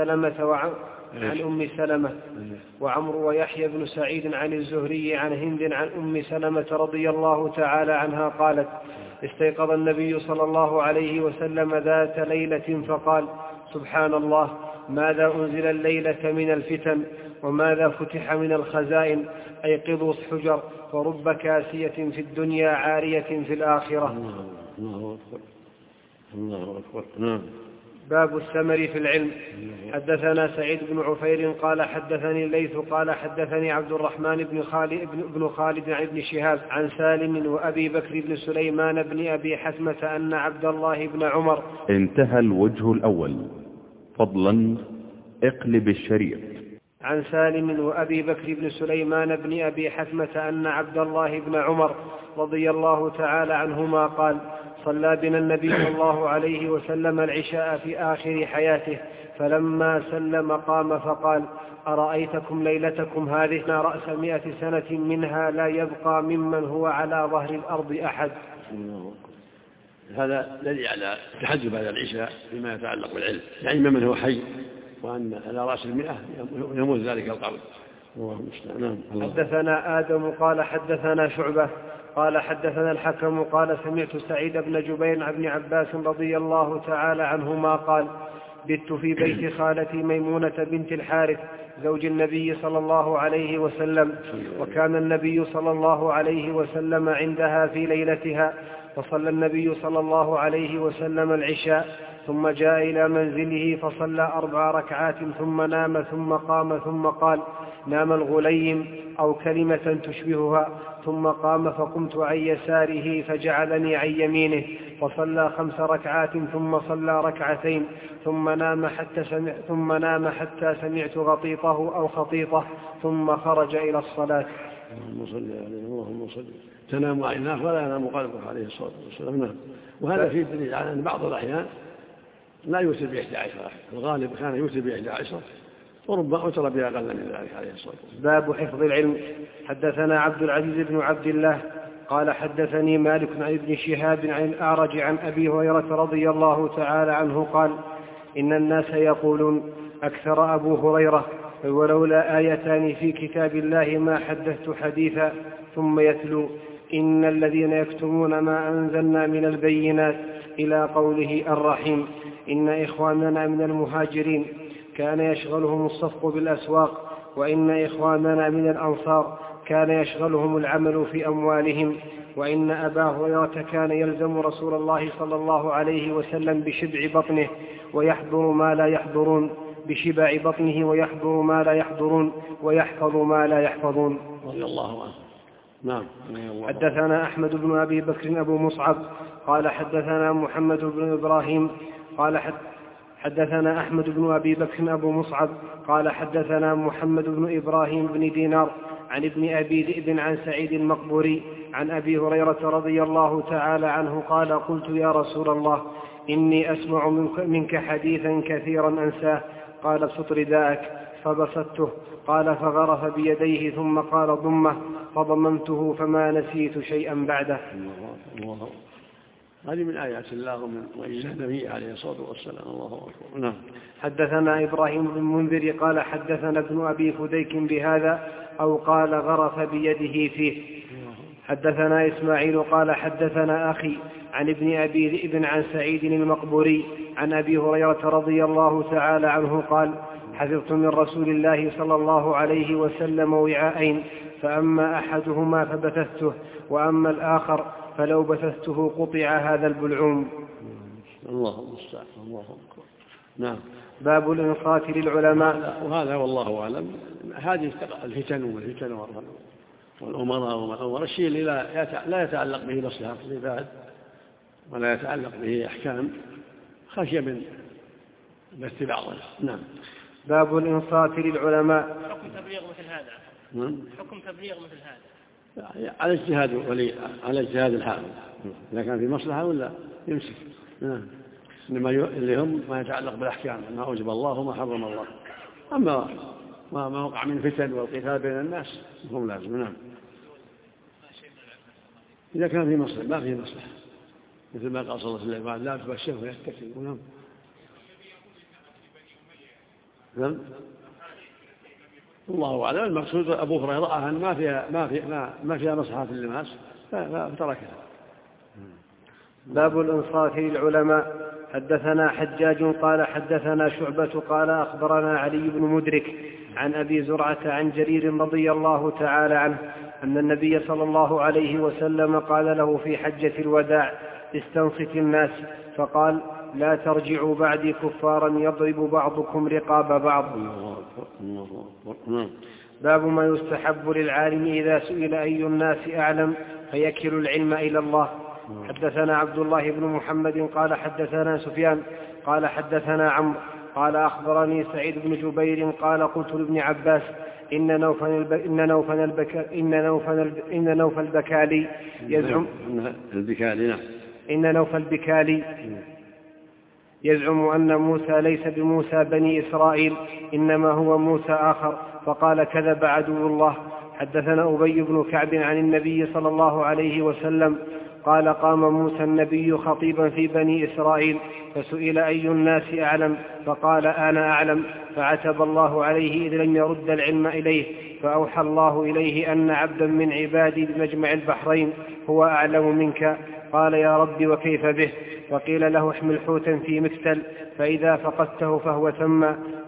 أم سلمة وعمر ويحيى بن سعيد عن الزهري عن هند عن أم سلمة رضي الله تعالى عنها قالت: استيقظ النبي صلى الله عليه وسلم ذات ليلة فقال: سبحان الله، ماذا أنزل الليلة من الفتن وماذا فتح من الخزائن، أيقظوا الحجر ورب كاسية في الدنيا عارية في الآخرة. الله أكبر. نعم. باب الثمر في العلم. حدثنا سعيد بن عفير قال حدثني الليث قال حدثني عبد الرحمن بن خالد عن ابن شهاب عن سالم وأبي بكر بن سليمان بن أبي حثمة أن عبد الله بن عمر. انتهى الوجه الأول. فضلا اقلب الشريط. عن سالم وأبي بكر بن سليمان بن أبي حثمة أن عبد الله بن عمر رضي الله تعالى عنهما قال: صلى بنا النبي صلى الله عليه وسلم العشاء في آخر حياته، فلما سلم قام فقال: أرأيتكم ليلتكم هذه رأس 100 سنة منها لا يبقى ممن هو على ظهر الأرض أحد. هذا دليل على تحجب هذا العشاء فيما يتعلق بالعلم، يعني من هو حي، وأن على رأس 100 يموت ذلك القول. حدثنا آدم قال حدثنا شعبة قال حدثنا الحكم قال سمعت سعيد بن جبير عن ابن عباس رضي الله تعالى عنهما قال: بت في بيت خالتي ميمونة بنت الحارث زوج النبي صلى الله عليه وسلم، وكان النبي صلى الله عليه وسلم عندها في ليلتها، فصلى النبي صلى الله عليه وسلم العشاء ثم جاء إلى منزله فصلى 4 ركعات ثم نام ثم قام ثم قال: نام الغليم أو كلمة تشبهها، ثم قام فقمت عن يساره فجعلني عن يمينه فصلى 5 ركعات ثم صلى 2 ركعتين ثم نام حتى سمعت غطيطه أو خطيطه ثم خرج إلى الصلاة. اللهم صل عليه. اللهم صل. تنام عيناه ولا ينام قلبه عليه الصلاة والسلام. وهذا فيه دليل على أن بعض الأحيان لا يوتر ب11، الغالب كان يوتر ب11 وربما أوتر بأقل من ذلك عليه الصلاة والسلام. باب حفظ العلم. حدثنا عبد العزيز بن عبد الله قال حدثني مالك عن ابن شهاب عن الأعرج عن أبي هريرة رضي الله تعالى عنه قال: إن الناس يقولون أكثر أبو هريرة ولولا آيتان في كتاب الله ما حدثت حديثا، ثم يتلو: إن الذين يكتمون ما أنزلنا من البينات إلى قوله الرحيم. إن إخواننا من المهاجرين كان يشغلهم الصفق بالأسواق، وإن إخواننا من الأنصار كان يشغلهم العمل في أموالهم، وإن أبا هريرة كان يلزم رسول الله صلى الله عليه وسلم بشبع بطنه ويحضر ما لا يحضرون، بشبع بطنه ويحضر ما لا يحضرون ويحفظ ما لا يحفظون. رضي الله عنه. نعم. حدثنا أحمد بن أبي بكر أبو مصعب قال حدثنا محمد بن إبراهيم قال حدثنا أحمد بن أبي بكر أبو مصعب قال حدثنا محمد بن إبراهيم بن دينار عن ابن أبي ذئب عن سعيد المقبوري عن أبي هريرة رضي الله تعالى عنه قال: قلت يا رسول الله إني أسمع منك حديثا كثيرا أنساه. قال: ابسط رداءك، فبسطته. قال: فغرف بيديه ثم قال: ضمه، فضممته فما نسيت شيئا بعده. الله. هذه من آيات الله ومن معجزات النبي عليه الصلاة والسلام. الله أكبر. نعم. حدثنا إبراهيم بن المنذر قال حدثنا ابن أبي فديك بهذا أو قال غرف بيده فيه. حدثنا إسماعيل قال حدثنا أخي عن ابن أبي ذئب عن سعيد المقبوري عن أبي هريرة رضي الله تعالى عنه قال: حفظت من رسول الله صلى الله عليه وسلم وعاءين، فأما أحدهما فبثثته، وأما الآخر فلو بثثته قطع هذا البلعوم. الله المستعان. الله أكبر. نعم. باب الإنصات للعلماء. وهذا والله أعلم. هذه الفتن والأمراء الشيء اللي لا يتعلق به مصلحة العباد ولا يتعلق به أحكام، خشية من بث بعضه. نعم. باب الإنصات للعلماء. حكم تبليغ مثل هذا. حكم تبليغ مثل هذا على اجتهاد على اجتهاد الحاكم، إذا كان في مصلحة ولا يمسك. إنما اللي هم ما يتعلق بالأحكام، ما أوجب الله وما حرم الله. أما ما وقع من فتن والقتال بين الناس هم لازم. نعم. إذا كان في مصلحة، ما في مصلحة، مثل ما قال صلى الله عليه وسلم لا تبشره ويتكل. نعم. نعم. الله أعلم. المقصود أبو هريرة رأى أن ما فيها مصلحة للناس فتركها. باب الإنصات للعلماء. حدثنا حجاج قال حدثنا شعبة قال أخبرنا علي بن مدرك عن أبي زرعة عن جرير رضي الله تعالى عنه أن النبي صلى الله عليه وسلم قال له في حجة الوداع استنصت الناس، فقال لا ترجعوا بعدي كفارا يضرب بعضكم رقاب بعض. باب ما يستحب للعالم إذا سئل أي الناس أعلم فيكل العلم إلى الله. حدثنا عبد الله بن محمد قال حدثنا سفيان قال حدثنا عمرو قال أخبرني سعيد بن جبير قال قلت لابن عباس إن نوفل البكالي يزعم أن موسى ليس بموسى بني إسرائيل إنما هو موسى آخر، فقال كذب عدو الله. حدثنا أبي بن كعب عن النبي صلى الله عليه وسلم قال قام موسى النبي خطيبا في بني إسرائيل فسئل أي الناس أعلم فقال أنا أعلم، فعتب الله عليه إذ لم يرد العلم إليه، فأوحى الله إليه أن عبدا من عبادي بمجمع البحرين هو أعلم منك. قال يا رب وكيف به؟ وقيل له احمل حوتا في مكتل فإذا فقدته فهو ثم،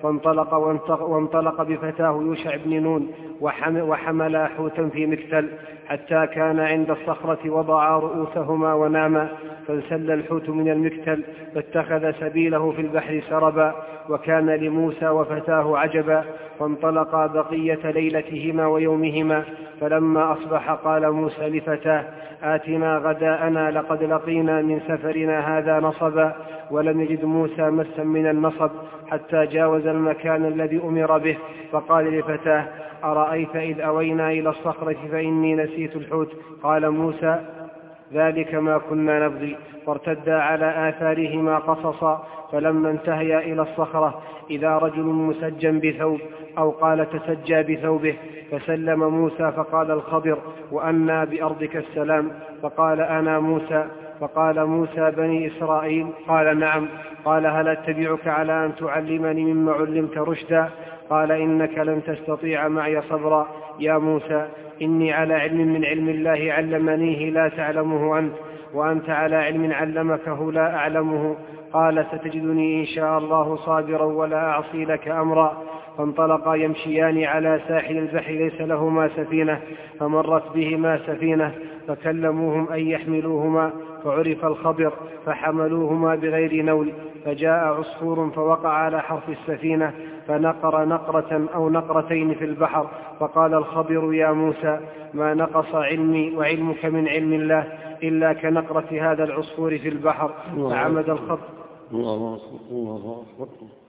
وانطلق بفتاه يوشع بن نون وحملا حوتا في مكتل حتى كان عند الصخرة وضعا رؤوسهما وناما، فانسل الحوت من المكتل فاتخذ سبيله في البحر سربا، وكان لموسى وفتاه عجبا، فانطلقا بقية ليلتهما ويومهما. فلما أصبح قال موسى لفتاه آتنا غداءنا لقد لقينا من سفرنا هذا نصبا، ولم يجد موسى مسا من النصب حتى جاوز المكان الذي أمر به، فقال لفتاه أرأيت إذ أوينا إلى الصخرة فإني نسيت الحوت؟ قال موسى ذلك ما كنا نبغي، فارتدا على آثارهما قصصا. فلما انتهيا إلى الصخرة إذا رجل مسجى بثوب أو قال تسجى بثوبه، فسلم موسى فقال الخضر وأنى بأرضك السلام؟ فقال أنا موسى. فقال موسى بني إسرائيل؟ قال نعم. قال هل أتبعك على أن تعلمني مما علمت رشدا؟ قال إنك لن تستطيع معي صبرا يا موسى، إني على علم من علم الله علمنيه لا تعلمه أنت، وأنت على علم علمكه لا أعلمه. قال ستجدني إن شاء الله صابرا ولا أعصي لك أمرا. فانطلقا يمشيان على ساحل البحر ليس لهما سفينة، فمرت بهما سفينة فكلموهم أن يحملوهما، فعرف الخبر فحملوهما بغير نول، فجاء عصفور فوقع على حرف السفينة فنقر نقرة أو نقرتين في البحر، فقال الخبر يا موسى ما نقص علمي وعلمك من علم الله إلا كنقرة هذا العصفور في البحر. فعمد الخط. الله أكبر.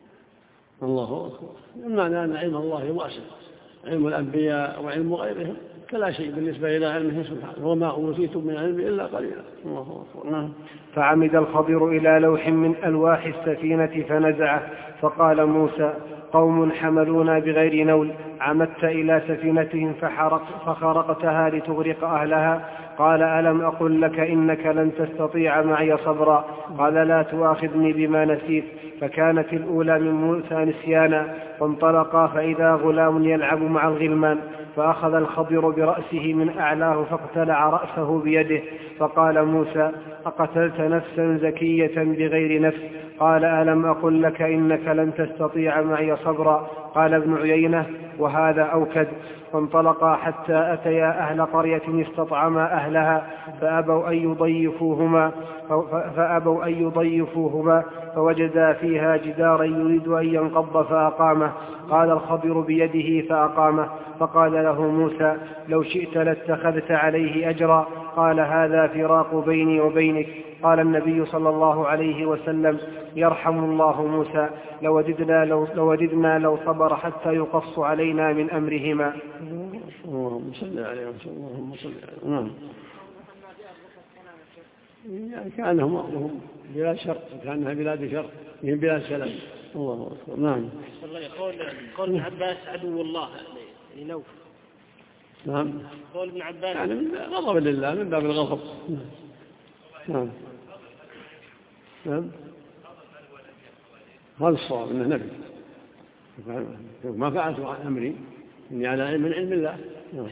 الله أكبر. المعنى أن علم الله واسع، علم الأنبياء وعلم غيرهم كلا شيء بالنسبة إلى علمه سبحانه، وما أوتيتم من علم إلا قليلا. الله أكبر. فعمد الخضر إلى لوح من ألواح السفينة فنزعه، فقال موسى قوم حملونا بغير نول، عمدت إلى سفينتهم فخرقتها لتغرق أهلها. قال ألم أقل لك إنك لن تستطيع معي صبرا؟ قال لا تؤاخذني بما نسيت. فكانت الأولى من موسى نسيانا. فانطلقا فإذا غلام يلعب مع الغلمان، فأخذ الخضر برأسه من أعلاه فاقتلع رأسه بيده. فقال موسى أقتلت نفسا زكية بغير نفس؟ قال ألم أقل لك إنك لن تستطيع معي صبرا؟ قال ابن عيينة وهذا أوكد. فانطلقا حتى أتيا أهل قرية استطعما أهلها فأبوا أن يضيفوهما فوجدا فيها جدارا يريد أن ينقض فأقامه. قال الخضر بيده فأقامه. فقال له موسى: لو شئت لاتخذت عليه أجرا. قال: هذا فراق بيني وبينك. قال النبي صلى الله عليه وسلم: يرحم الله موسى، لوددنا لو صبر حتى يقص علينا من أمرهما. اللهم صل عليه وسلم. اللهم صل عليه. نعم. يعني كأنهم بلاد شر، كأنها بلاد شر، من بلاد سلام. الله أكبر. نعم. قول ابن عباس عدو الله لنوف. نعم. قول ابن عباس يعني من غضب لله، من باب الغضب. نعم. نعم. هذا الصواب انه نبي. ما فعلت عن امري اني على علم من علم الله.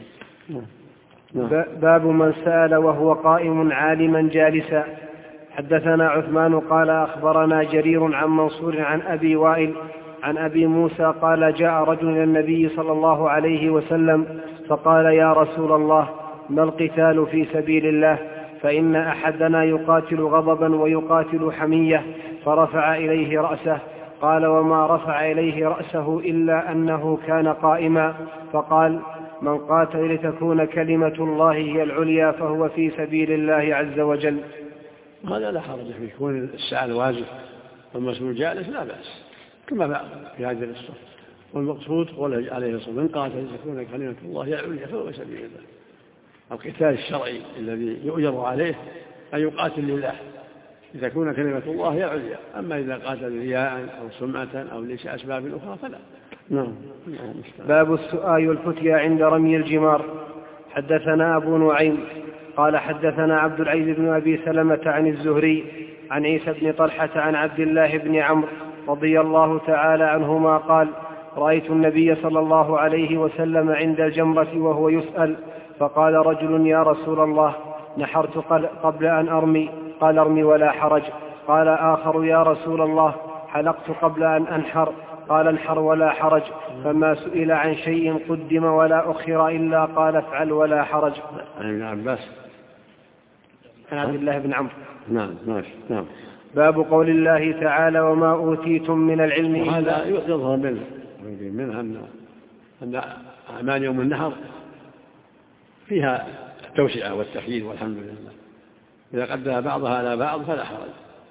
باب من سأل وهو قائم عالما جالسا. حدثنا عثمان قال أخبرنا جرير عن منصور عن أبي وائل عن أبي موسى قال: جاء رجل إلى النبي صلى الله عليه وسلم فقال: يا رسول الله، ما القتال في سبيل الله؟ فإن أحدنا يقاتل غضبا ويقاتل حمية. فرفع إليه رأسه. قال: وما رفع إليه رأسه إلا أنه كان قائما. فقال: من قاتل لتكون كلمة الله هي العليا فهو في سبيل الله عز وجل. هذا لا حرج فيه، يكون السعي واجب والمسؤول جالس لا بأس، كما في هذه القصة. والمقصود قوله عليه الصلاة والسلام: من قاتل لتكون كلمة الله هي العليا فهو في سبيل الله. القتال الشرعي الذي يؤجر عليه أن يقاتل لله لتكون كلمة الله هي العليا. أما إذا قاتل رياء أو سمعة أو لأسباب أخرى فلا. نعم. باب السؤال والفتيا عند رمي الجمار. حدثنا أبو نعيم قال حدثنا عبد العزيز بن أبي سلمة عن الزهري عن عيسى بن طلحة عن عبد الله بن عمرو رضي الله تعالى عنهما قال: رأيت النبي صلى الله عليه وسلم عند الجمرة وهو يسأل، فقال رجل: يا رسول الله، نحرت قبل أن أرمي. قال: ارمي ولا حرج. قال آخر: يا رسول الله، حلقت قبل أن أنحر. قال: انحر ولا حرج. فما سئل عن شيء قدم ولا أخر إلا قال: افعل ولا حرج. ابن عباس عن عبد الله بن عمرو. نعم. نعم. باب قول الله تعالى: وما أوتيتم من العلم. وهذا يظهر منها أن أعمال يوم النحر فيها التوسعة والتحييد والحمد لله. إذا قدها بعضها على بعض فلا حرج.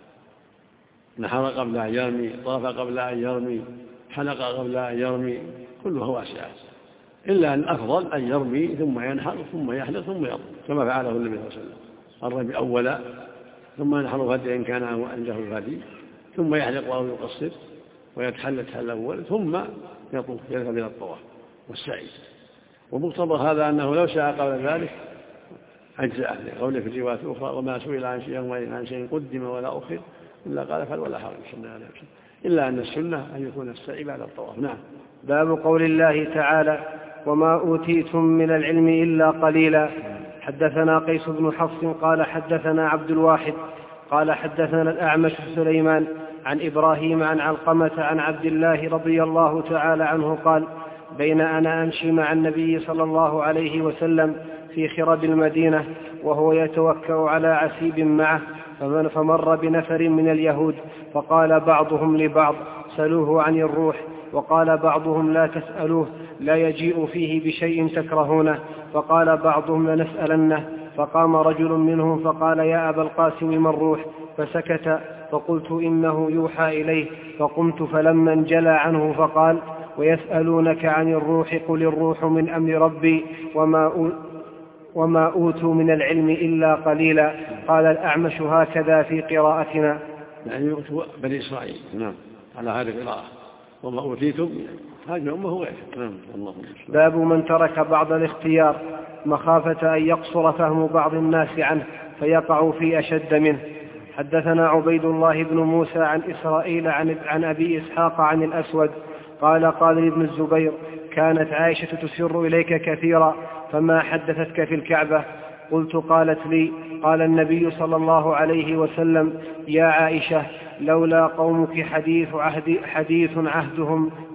نحر قبل أن يرمي، طاف قبل أن يرمي، حلق قبل أن يرمي، كلها واسعة، إلا أن الأفضل أن يرمي ثم ينحر ثم يحلق ثم يرمي، كما فعله النبي صلى الله عليه وسلم. الرمي أولا ثم ينحر فدي إن كان عنده فدي، ثم يحلق أو يقصر ويتحلل الأول ثم يطوف يذهب إلى الطواف والسعي. ومقتضى هذا أنه لو شاء قبل ذلك أجزاء، لقوله في الروايات الأخرى: وما سئل عن شيء قدم ولا أخر إلا قال: افعل ولا حرج. إلا أن السنة أن يكون السعي بعد الطواف. نعم. باب قول الله تعالى: وما أوتيتم من العلم إلا قليلا. حدثنا قيس بن حفص قال حدثنا عبد الواحد قال حدثنا الأعمش سليمان عن إبراهيم عن علقمة عن عبد الله رضي الله تعالى عنه قال: بين أنا أمشي مع النبي صلى الله عليه وسلم في خرب المدينة وهو يتوكأ على عسيب معه، فمر بنفر من اليهود، فقال بعضهم لبعض: سلوه عن الروح. وقال بعضهم: لا تسألوه، لا يجيء فيه بشيء تكرهونه. فقال بعضهم: لنسألنه. فقام رجل منهم فقال: يا أبا القاسم، ما الروح؟ فسكت. فقلت: إنه يوحى إليه. فقمت فلما انجلى عنه فقال: ويسألونك عن الروح قل الروح من أمر ربي وما أوتوا من العلم إلا قليلا. قال الأعمش: هكذا في قراءتنا. يعني يؤتوا بني إسرائيل. نعم، على هذه القراءة: وما أوتيتم هذه أمه غير. نعم. باب من ترك بعض الاختيار مخافة أن يقصر فهم بعض الناس عنه فيقع في أشد منه. حدثنا عبيد الله بن موسى عن إسرائيل عن أبي إسحاق عن الأسود قال: قال ابن الزبير: كانت عائشة تسر إليك كثيرا، فما حدثتك في الكعبة؟ قلت: قالت لي: قال النبي صلى الله عليه وسلم: يا عائشة، لولا قومك حديث عهدهم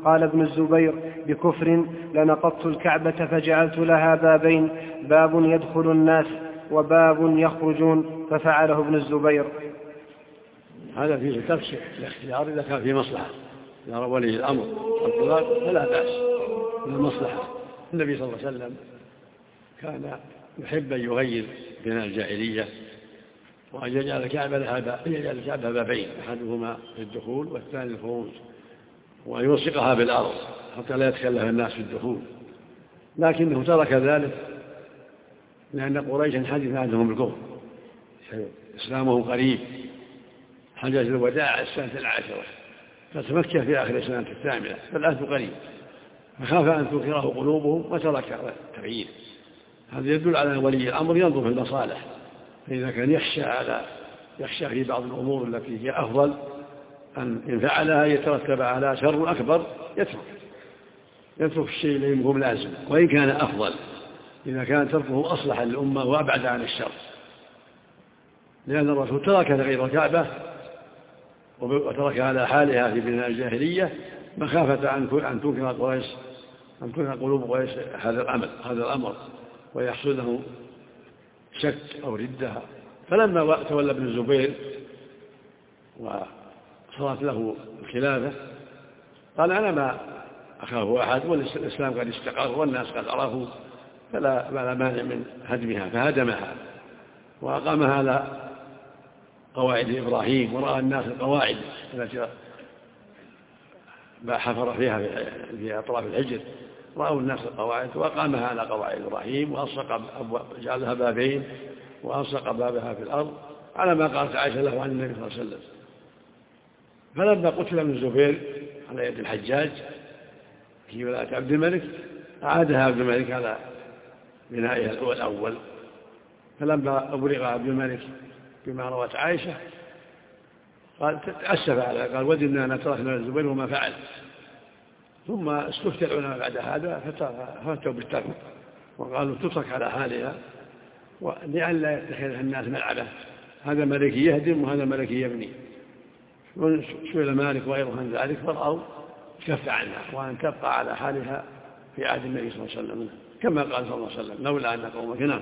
قال ابن الزبير: بكفر لنقضت الكعبة فجعلت لها بابين، باب يدخل الناس وباب يخرجون، ففعله ابن الزبير. هذا فيه تفسير الاختيار إذا كان في مصلحة، إذا ولي الأمر الطلاق فلا بأس من المصلحة. النبي صلى الله عليه وسلم كان يحب أن يغير بين الجاهلية، وأن يجعل الكعبة بابين، أحدهما للدخول والثاني للخروج، وأن يلصقها بالأرض حتى لا يتكلف الناس في الدخول، لكنه ترك ذلك لأن قريشا حدث عنهم بالكفر، إسلامهم قريب، حجة الوداع السنة 10، فتمكن في آخر السنة 8، فالآن قريب، فخاف أن تنكره قلوبهم وترك التغيير. هذا يدل على ولي الأمر ينظر في المصالح، فإذا كان يخشى في بعض الأمور التي هي أفضل إن فعلها يترتب على شر أكبر يترك الشيء الذي هو لازم، وإن كان أفضل إذا كان تركه أصلح للأمة وأبعد عن الشر، لأن الرسول ترك تغيير الكعبة وترك على حالها في بناء الجاهلية مخافة أن تنكر قريش، أن تنكر قلوب قريش هذا الأمر ويحصل له شك أو ردة. فلما تولى ابن الزبير وصارت له الخلافة قال: أنا ما أخاف أحد، والإسلام قد استقر والناس قد عرفوا، فلا مانع من هدمها، فهدمها وأقامها على قواعد إبراهيم، ورأى الناس القواعد التي حفر فيها في أطراف الحجر، رأوا الناس القواعد وأقامها على قواعد إبراهيم، وألصق جعلها بابين وألصق بابها في الأرض على ما قالت عائشة له عن النبي صلى الله عليه وسلم. فلما قتل ابن الزبير على يد الحجاج في ولاية عبد الملك أعادها عبد الملك على بنائها الأول. فلما أبلغ عبد الملك بما روت عائشة قال تأسف على، قال: وددنا أن تركنا الزبير وما فعل. ثم استفتى العلماء بعد هذا فتوا بالترك وقالوا تترك على حالها، لئلا يتخذها الناس ملعبة، هذا ملكي يهدم وهذا ملكي يبني. سئل مالك وغيره عن ذلك فرأوا كف عنها وأن تبقى على حالها في عهد النبي صلى الله عليه وسلم، كما قال صلى الله عليه وسلم: لولا أن قومك. نعم.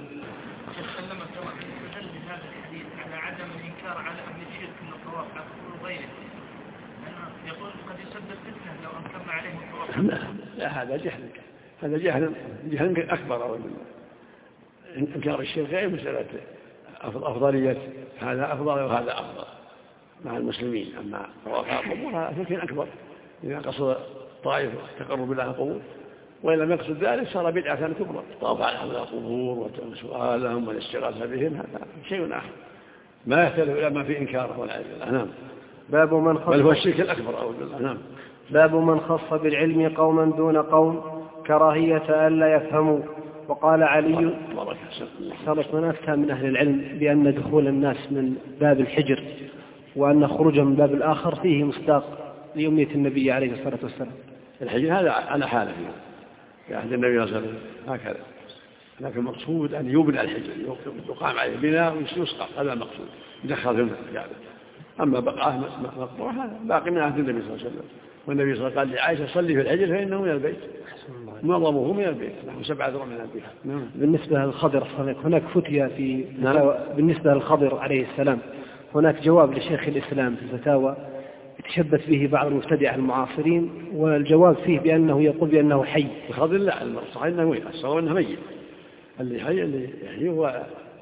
على عدم الإنكار على أهل الشرك من الطواف وغيره، يقول قد يسبب فتنة لو أنكرنا عليهم الطواف. لا، هذا جهل أكبر. إنكار الشرك غير مسألة أفضلية، هذا أفضل وهذا أفضل مع المسلمين، أما طواف القبور هذا شرك أكبر إذا قصد طائف تقرب إلى القبور، وإن لم يقصد ذلك صار بدعة كبرى. طواف على القبور وسؤالهم والاستغاثة بهم هذا شيء آخر ما يختلف إلى ما في إنكاره والعياذ بالله. نعم. بل هو الشرك الأكبر أو بالله. نعم. باب من خص بالعلم قوما دون قوم كراهية ألا يفهموا. وقال علي: صارت من أفتى من أهل العلم بأن دخول الناس من باب الحجر وأن خروجهم من باب الآخر فيه مصداق لأمنية النبي عليه الصلاة والسلام. الحجر هذا على حاله في عهد النبي صلى الله عليه وسلم هكذا، لكن المقصود أن يبنى الحجر، يقام عليه بناء ويسقط، هذا المقصود، يدخل في الكعبة. أما بقعه مقطوع هذا باقي من عهد النبي صلى الله عليه وسلم، والنبي صلى الله عليه وسلم قال لعائشة: صلي في الحجر فإنه من البيت، معظمه من البيت، نحن 7 أذرع من البيت. بالنسبة للخضر هناك فتية في بالنسبة للخضر عليه السلام هناك جواب لشيخ الإسلام في الفتاوى يتشبث به بعض المبتدعة المعاصرين، والجواب فيه بأنه يقول بأنه حي. الخضر لا، الصحيح أنه الصواب أنه ميت. اللي حي اللي يحيي هو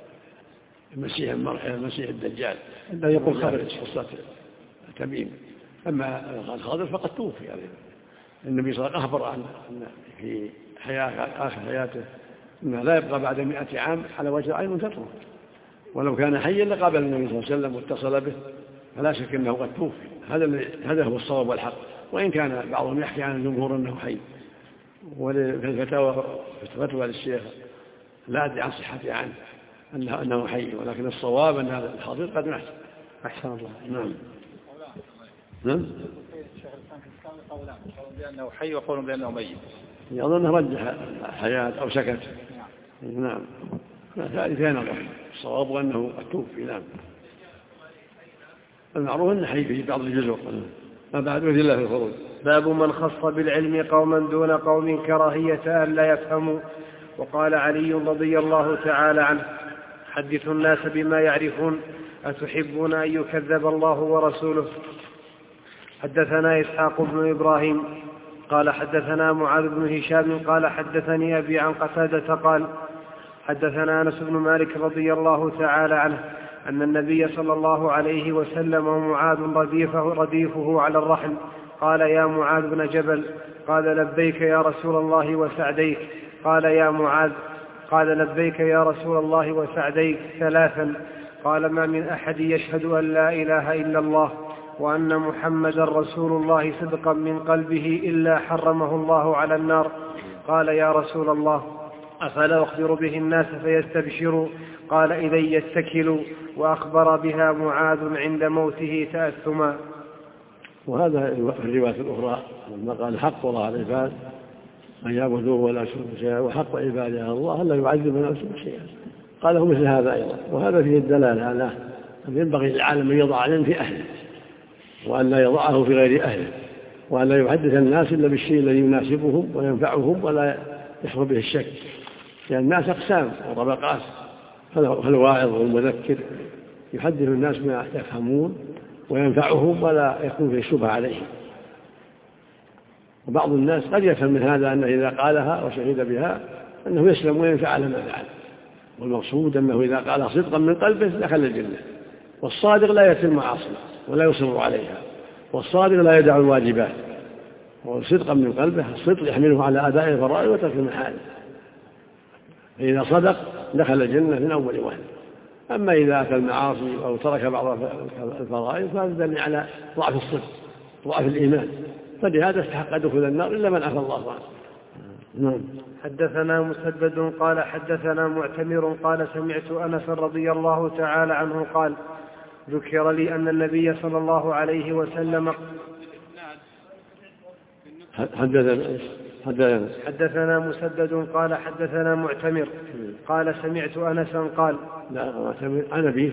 المسيح الدجال، لا يقول خضر قصة تميم. أما الخضر فقد توفي يعني. النبي صلى الله عليه وسلم أخبر عن في آخر حياته أنه لا يبقى بعد 100 عام على وجه عين تترك، ولو كان حيا لقابل النبي صلى الله عليه وسلم واتصل به، فلا شك أنه قد توفي. هذا هو الصواب والحق، وإن كان بعضهم يحكي عن الجمهور أنه حي. وفي الفتوى للشيخ لا أدري عن صحته عنه أنه حي، ولكن الصواب أن هذا الحاضر قد مات. أحسن الله. نعم. نعم. قولان بأنه حي وقول بأنه ميت. يظن رجح الحياة أو سكت. نعم. ثالثين نظر، الصواب أنه توفي. نعم. المعروف أنه حي في بعض الجزر ما بعد وذي الله في الخروج. باب من خص بالعلم قوما دون قوم كراهية أن لا يفهموا. وقال علي رضي الله تعالى عنه: حدثوا الناس بما يعرفون، أتحبون أن يكذب الله ورسوله؟ حدثنا إسحاق بن إبراهيم قال حدثنا معاذ بن هشام قال حدثني أبي عن قتادة قال حدثنا أنس بن مالك رضي الله تعالى عنه أن النبي صلى الله عليه وسلم ومعاذ رديفه على الرحل قال: يا معاذ بن جبل. قال: لبيك يا رسول الله وسعديك. قال: يا معاذ. قال: لبيك يا رسول الله وسعديك 3. قال: ما من أحد يشهد أن لا إله إلا الله وأن محمدا رسول الله صدقا من قلبه إلا حرمه الله على النار. قال: يا رسول الله، أفلا أخبر به الناس فيستبشروا؟ قال: إذا يتكلوا. وأخبر بها معاذ عند موته تأثما. وهذا الرواية الأخرى لما قال: حق الله على العباد أن يعبدوه ولا يشركوا شيئا، وحق عباده على الله ألا يعذب من يشرك شيئا. قاله مثل هذا أيضا، وهذا فيه الدلالة على أن ينبغي للعالم أن يضع العلم في أهله وأن لا يضعه في غير أهله، وأن لا يحدث الناس إلا بالشيء الذي يناسبهم وينفعهم ولا يحصل به الشك، لأن الناس أقسام وطبقات، فالواعظ والمذكر يحدث الناس ما يفهمون وينفعهم ولا يكون فيه شبهة عليهم. وبعض الناس قد يفهم من هذا أنه إذا قالها وشهد بها أنه يسلم وينفع على ما فعل، والمقصود أنه إذا قالها صدقا من قلبه دخل الجنة. والصادق لا يتم معاصي ولا يصر عليها، والصادق لا يدع الواجبات، وصدقا من قلبه الصدق يحمله على أداء الفرائض وترك المحارم، فإذا صدق دخل الجنة من أول وهله. أما إذا أتى المعاصي أو ترك بعض الفرائض فهذا دليل على ضعف الصدق ضعف الإيمان، فلهذا استحق دخول النار إلا من عفى الله عنه. حدثنا مسدد قال حدثنا معتمر قال سمعت أنس رضي الله تعالى عنه قال: ذكر لي أن النبي صلى الله عليه وسلم حدثنا مسدد قال حدثنا معتمر قال سمعت أنسا قال: لا معتمر عن أبيه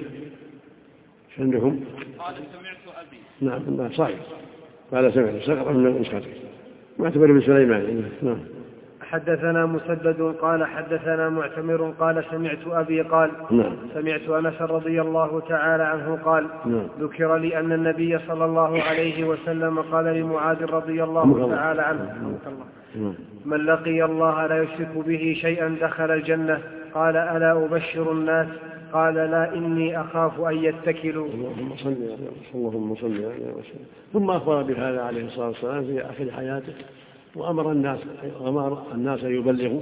عندكم؟ قال سمعت أبي. نعم صحيح، قال سمعت سقط من المسكت معتمر بن سليمان. نعم. حدثنا مسدد قال حدثنا معتمر قال سمعت أبي قال: سمعت أنس رضي الله تعالى عنه قال: ذكر لي أن النبي صلى الله عليه وسلم قال لمعاذ رضي الله تعالى عنه: من لقي الله لا يشرك به شيئا دخل الجنة. قال: ألا أبشر الناس؟ قال: لا، إني أخاف أن يتكلوا. اللهم صل على وسلم. ثم أخبر بهذا عليه الصلاة والسلام في آخر حياته، وأمر الناس أن يبلغوا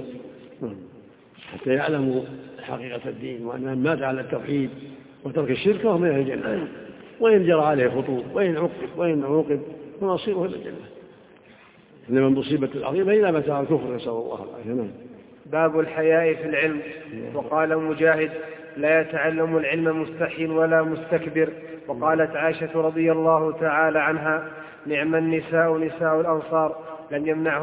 حتى يعلموا حقيقة الدين، وأن من مات على التوحيد وترك الشرك وهو من أهل الجنة، وإن جرى عليه خطوب وإن عوقب فمصيره إلى الجنة. إنما المصيبة العظيمة إلى متاع الكفر، نسأل الله العافية. باب الحياء في العلم. وقال مجاهد: لا يتعلم العلم مستحي ولا مستكبر. وقالت عائشة رضي الله تعالى عنها: نعم النساء نساء الأنصار، لم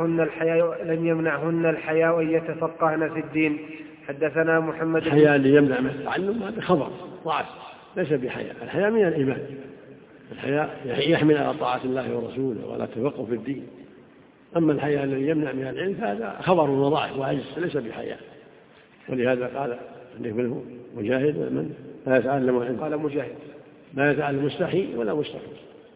يمنعهن الحياء أن يتفقهن في الدين. حدثنا محمد بن الحياء اللي يمنع من التعلم هذا خبر ضعف، ليس بحياء. الحياء من الإيمان، الحياء يحمل على طاعة الله ورسوله ولا تفقه في الدين. أما الحياء الذي يمنع من العلم فهذا خبر وضعف وعجز، ليس بحياء. ولهذا قال منه مجاهد: من لا يتعلم العلم، قال مجاهد: لا يتعلم مستحي ولا مستحي.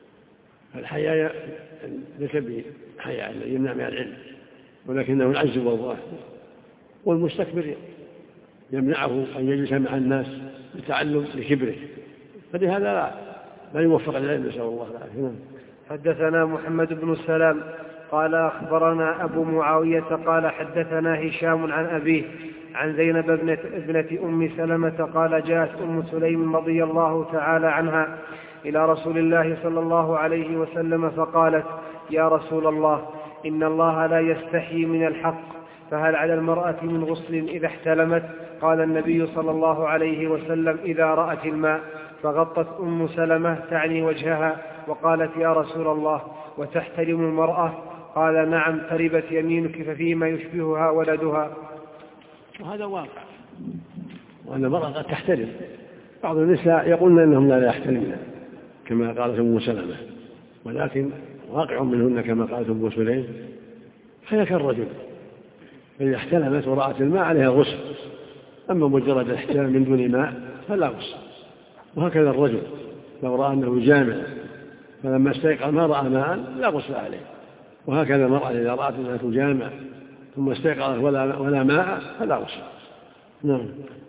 الحياء ليس بحياء الذي يمنع من العلم، ولكنه العجز والضعف. والمستكبر يمنعه أن يجلس مع الناس لتعلم لكبره، فلهذا لا يوفق العلم، نسأل الله العافية. حدثنا محمد بن السلام قال أخبرنا أبو معاوية قال حدثنا هشام عن أبيه عن زينب ابنة أم سلمة قال: جاءت أم سليم رضي الله تعالى عنها إلى رسول الله صلى الله عليه وسلم فقالت: يا رسول الله، إن الله لا يستحيي من الحق، فهل على المرأة من غسل إذا احتلمت؟ قال النبي صلى الله عليه وسلم: إذا رأت الماء. فغطت أم سلمة تعني وجهها وقالت: يا رسول الله، وتحتلم المرأة؟ قال: نعم، تربت يمينك، ففيما يشبهها ولدها. وهذا واقع، وأن المرأة قد تحتلم. بعض النساء يقولن إنهم لا يحتلمن كما قالت أم سلمة، ولكن واقع منهن كما قالت أم سليم، فهي كالرجل إذا احتلمت ورأت الماء عليها الغسل، أما مجرد الاحتلام من دون ماء فلا غسل. وهكذا الرجل لو رأى أنه جامع فلما استيقظ ما رأى ماء لا غسل عليه، وهكذا المرأة إذا رأت أنها تجامع ثم استيقظت ولا ماء فلا غسل. نعم.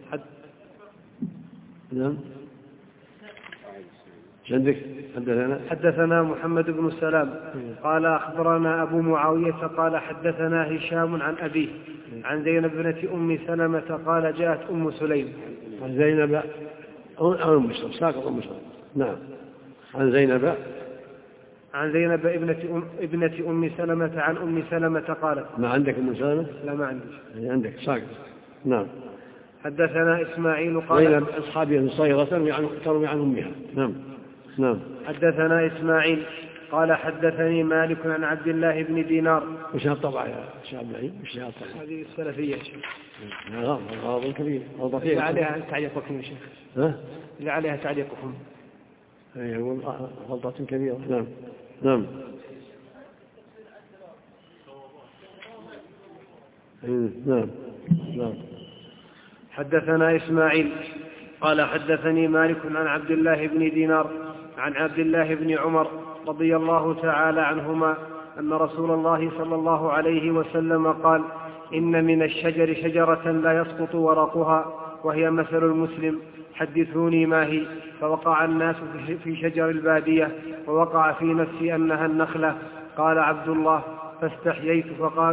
نعم. عندك حدثنا محمد بن سلام قال أخبرنا أبو معاوية قال حدثنا هشام عن أبيه عن زينب بنت أم سلمة قال جاءت أم سليم. عن زينب أو أم سلمة ساقط أم سلمة. نعم. عن زينب ابنة أم سلمة عن أم سلمة قالت. ما عندك أم سلمة؟ لا ما عندي. عندك ساقط. نعم. حدثنا إسماعيل قال زينب أصحابها صغيرة تروي عن أمها. نعم. نعم. حدثنا إسماعيل قال حدثني مالك عن عبد الله بن دينار. وش هالطبعة يا شعب العيد؟ وش هالطبعة؟ هذه السلفية يا شيخ. غاض كبير. اللي عليها تعليقكم يا شيخ. ها؟ اللي عليها تعليقكم. أي غلطة كبيرة. نعم. نعم. نعم. نعم. حدثنا إسماعيل قال حدثني مالك عن عبد الله بن دينار عن عبد الله بن عمر رضي الله تعالى عنهما أن رسول الله صلى الله عليه وسلم قال إن من الشجر شجرة لا يسقط ورقها وهي مثل المسلم، حدثوني ما هي. فوقع الناس في شجر البادية ووقع في نفسي أنها النخلة. قال عبد الله فاستحييت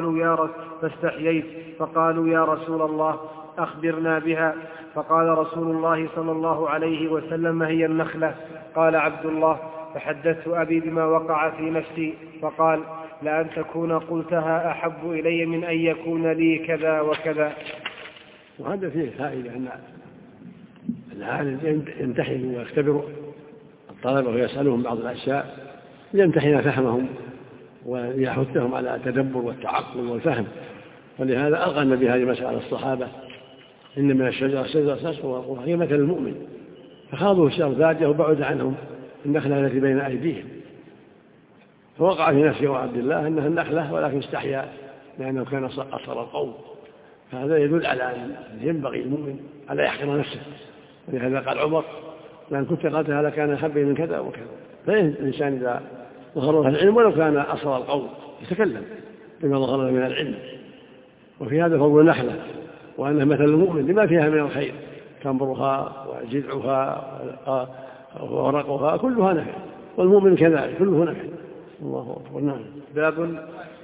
فقالوا يا رسول الله أخبرنا بها. فقال رسول الله صلى الله عليه وسلم هي النخلة. قال عبد الله فحدثت أبي بما وقع في نفسي فقال لأن تكون قلتها أحب إلي من أن يكون لي كذا وكذا. وهذا فيه فائدة أن العالم يمتحن ويختبر الطلبة ويسألهم بعض الأشياء ليمتحن فهمهم ويحثهم على التدبر والتعقل والفهم. ولهذا ألقى النبي هذه مسألة الصحابة إن من الشجرة شجرة تسقط ورقها هي مثل المؤمن، فخاضوا الشر ذاته وبعد عنهم النخلة التي بين أيديهم. فوقع في نفسه وعبد الله أنها النخلة ولكن استحيا لأنه كان أصغر القوم. فهذا يدل على أن ينبغي المؤمن على يحقر نفسه. ولهذا قال عمر لأن كنت قلتها لكان أحب من كذا وكذا. فالإنسان إذا ظهر له العلم ولو كان أصغر القوم يتكلم بما ظهر له من العلم. وفي هذا فضل النخلة وأنها مثل المؤمن لما فيها من الخير، تمرها وجذعها وورقها كلها نفع، والمؤمن كذلك كله نفع. الله أكبر. نعم. باب.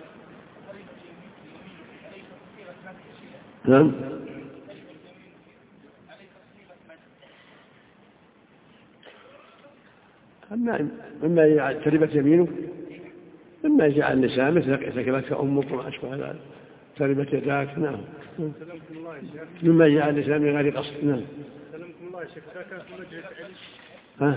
نعم. مما يجعل تربة يمينك، مما يجعل النساء مثلك سكبتك أمك وما أشبه ذلك، تربت يداك. نعم. مما يجعل النساء من غير قصد. نعم. سلمكم الله يا شيخ. كان في مجلس علم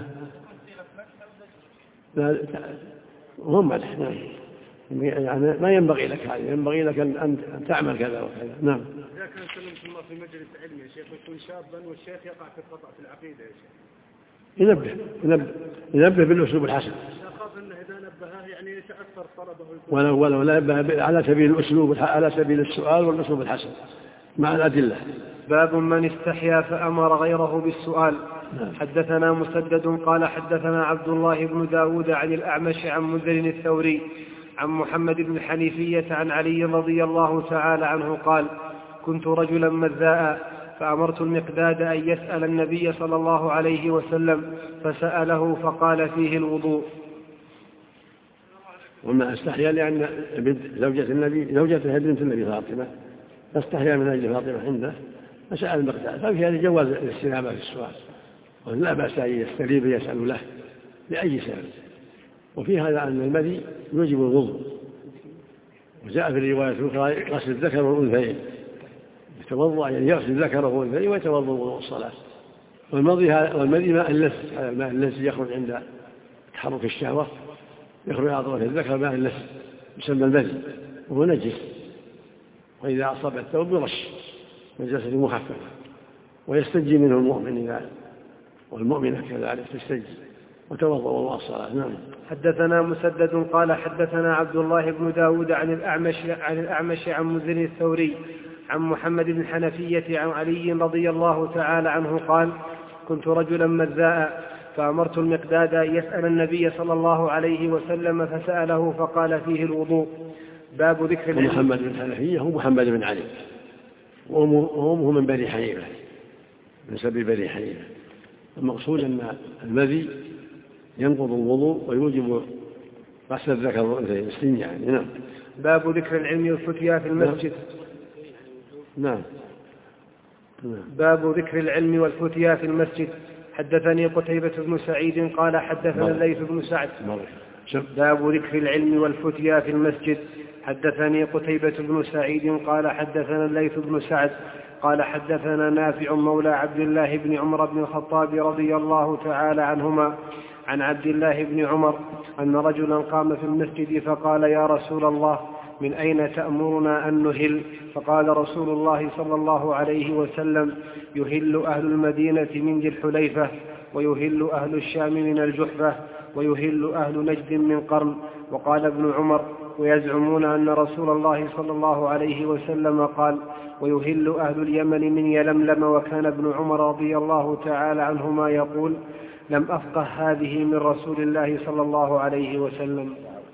لا هم مدح. نعم. يعني ما ينبغي لك هذا، ينبغي لك أن تعمل كذا وكذا. نعم. إذا كان سلمكم الله في مجلس علم يا شيخ ويكون شابا والشيخ يقع في الخطأ في العقيدة يا شيخ، ينبه بالأسلوب الحسن. أخاف أنه إذا نبهه يعني يتأثر طلبه ولو نبه على سبيل الأسلوب، على سبيل السؤال والأسلوب الحسن مع الأدلة. باب من استحيا فأمر غيره بالسؤال. حدثنا مسدد قال حدثنا عبد الله بن داود عن الأعمش عن منذر الثوري عن محمد بن حنيفية عن علي رضي الله تعالى عنه قال كنت رجلا مذاء فأمرت المقداد أن يسأل النبي صلى الله عليه وسلم فسأله فقال فيه الوضوء. وما استحيا لأن زوجته بنت النبي فاطمة فاستحيا من أجل فاطمة عنده فسأل المقداد، ففي هذا جواز الاستنابة في السؤال ولا بأس أن يستريب يسأل له لأي سبب. وفي هذا أن المذي يوجب الوضوء، وجاء في الرواية الأخرى غسل الذكر والأنثيين، يتوضأ يعني يغسل ذكره والأنثيين ويتوضأ وضوء الصلاة. والمذي ماء اللث، هذا الماء الذي يخرج عند تحرك الشهوة يخرج على طرف الذكر ماء اللث يسمى المذي وهو نجس، وإذا أصاب الثوب يرش نجاسة مخففة ويستنجي منه المؤمن والمؤمنة كذلك تستنجي. وتوضأ وضوء الصلاة. نعم. حدثنا مسدد قال حدثنا عبد الله بن داود عن الأعمش عن مزن الثوري عن محمد بن الحنفية عن علي رضي الله تعالى عنه قال كنت رجلا مذاء فأمرت المقداد أن يسأل النبي صلى الله عليه وسلم فسأله فقال فيه الوضوء. باب ذكر العلم. محمد بن الحنفية هو محمد بن علي وأمه من بني حنيفة من سبي بني حنيفة. المقصود أن المذي ينقض الوضوء ويوجب غسل الذكر والأنثى يعني. نعم. باب ذكر العلم والفتيا في المسجد. نعم. باب ذكر العلم والفتيا في المسجد. حدثني قتيبة بن سعيد قال حدثنا الليث بن سعد. باب ذكر العلم والفتيا في المسجد. حدثني قتيبة بن سعيد قال حدثنا الليث بن سعد قال حدثنا نافع مولى عبد الله بن عمر بن الخطاب رضي الله تعالى عنهما عن عبد الله بن عمر أن رجلا قام في المسجد فقال يا رسول الله من أين تأمرنا أن نهل؟ فقال رسول الله صلى الله عليه وسلم يهل أهل المدينة من ذي الحليفة ويهل أهل الشام من الجحفة ويهل أهل نجد من قرن. وقال ابن عمر ويزعمون أن رسول الله صلى الله عليه وسلم قال ويهل أهل اليمن من يلملم. وكان ابن عمر رضي الله تعالى عنهما يقول لم أفقه هذه من رسول الله صلى الله عليه وسلم.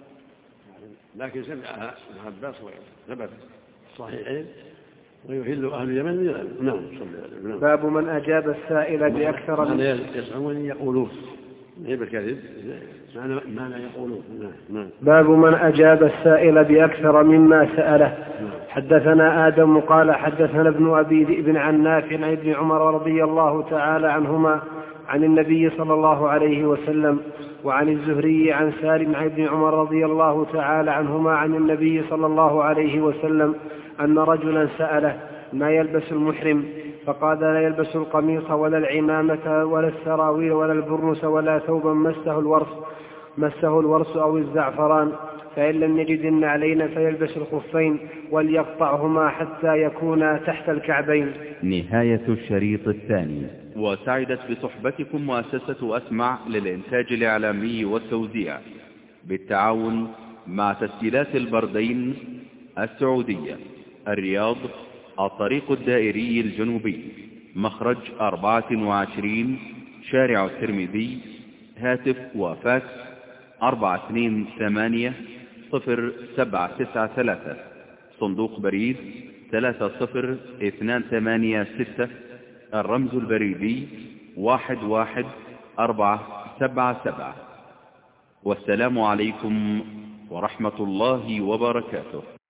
لكن سمعها ابن عباس وثبت صحيحين ويهل أهل اليمن من يلملم. نعم. باب من أجاب السائل بأكثر من يزعمون يقولون بالكذب ما يقولون. باب من أجاب السائل بأكثر مما سأله. حدثنا آدم قال حدثنا ابن أبي ذئب عن نافع عن ابن عمر رضي الله تعالى عنهما عن النبي صلى الله عليه وسلم وعن الزهري عن سالم عن ابن عمر رضي الله تعالى عنهما عن النبي صلى الله عليه وسلم أن رجلا سأله ما يلبس المحرم؟ فقال لا يلبس القميص ولا العمامة ولا السراويل ولا البرنس ولا ثوبا مسه الورس أو الزعفران، فإن لم يجد النعلين فيلبس الخفين وليقطعهما حتى يكونا تحت الكعبين. نهاية الشريط الثاني. وسعدت بصحبتكم مؤسسة أسمع للإنتاج الإعلامي والتوزيع بالتعاون مع تسجيلات البردين السعودية، الرياض، الطريق الدائري الجنوبي، مخرج 24 شارع الترمذي، هاتف وفاكس 428-0793، صندوق بريد 30286، الرمز البريدي 11477. والسلام عليكم ورحمة الله وبركاته.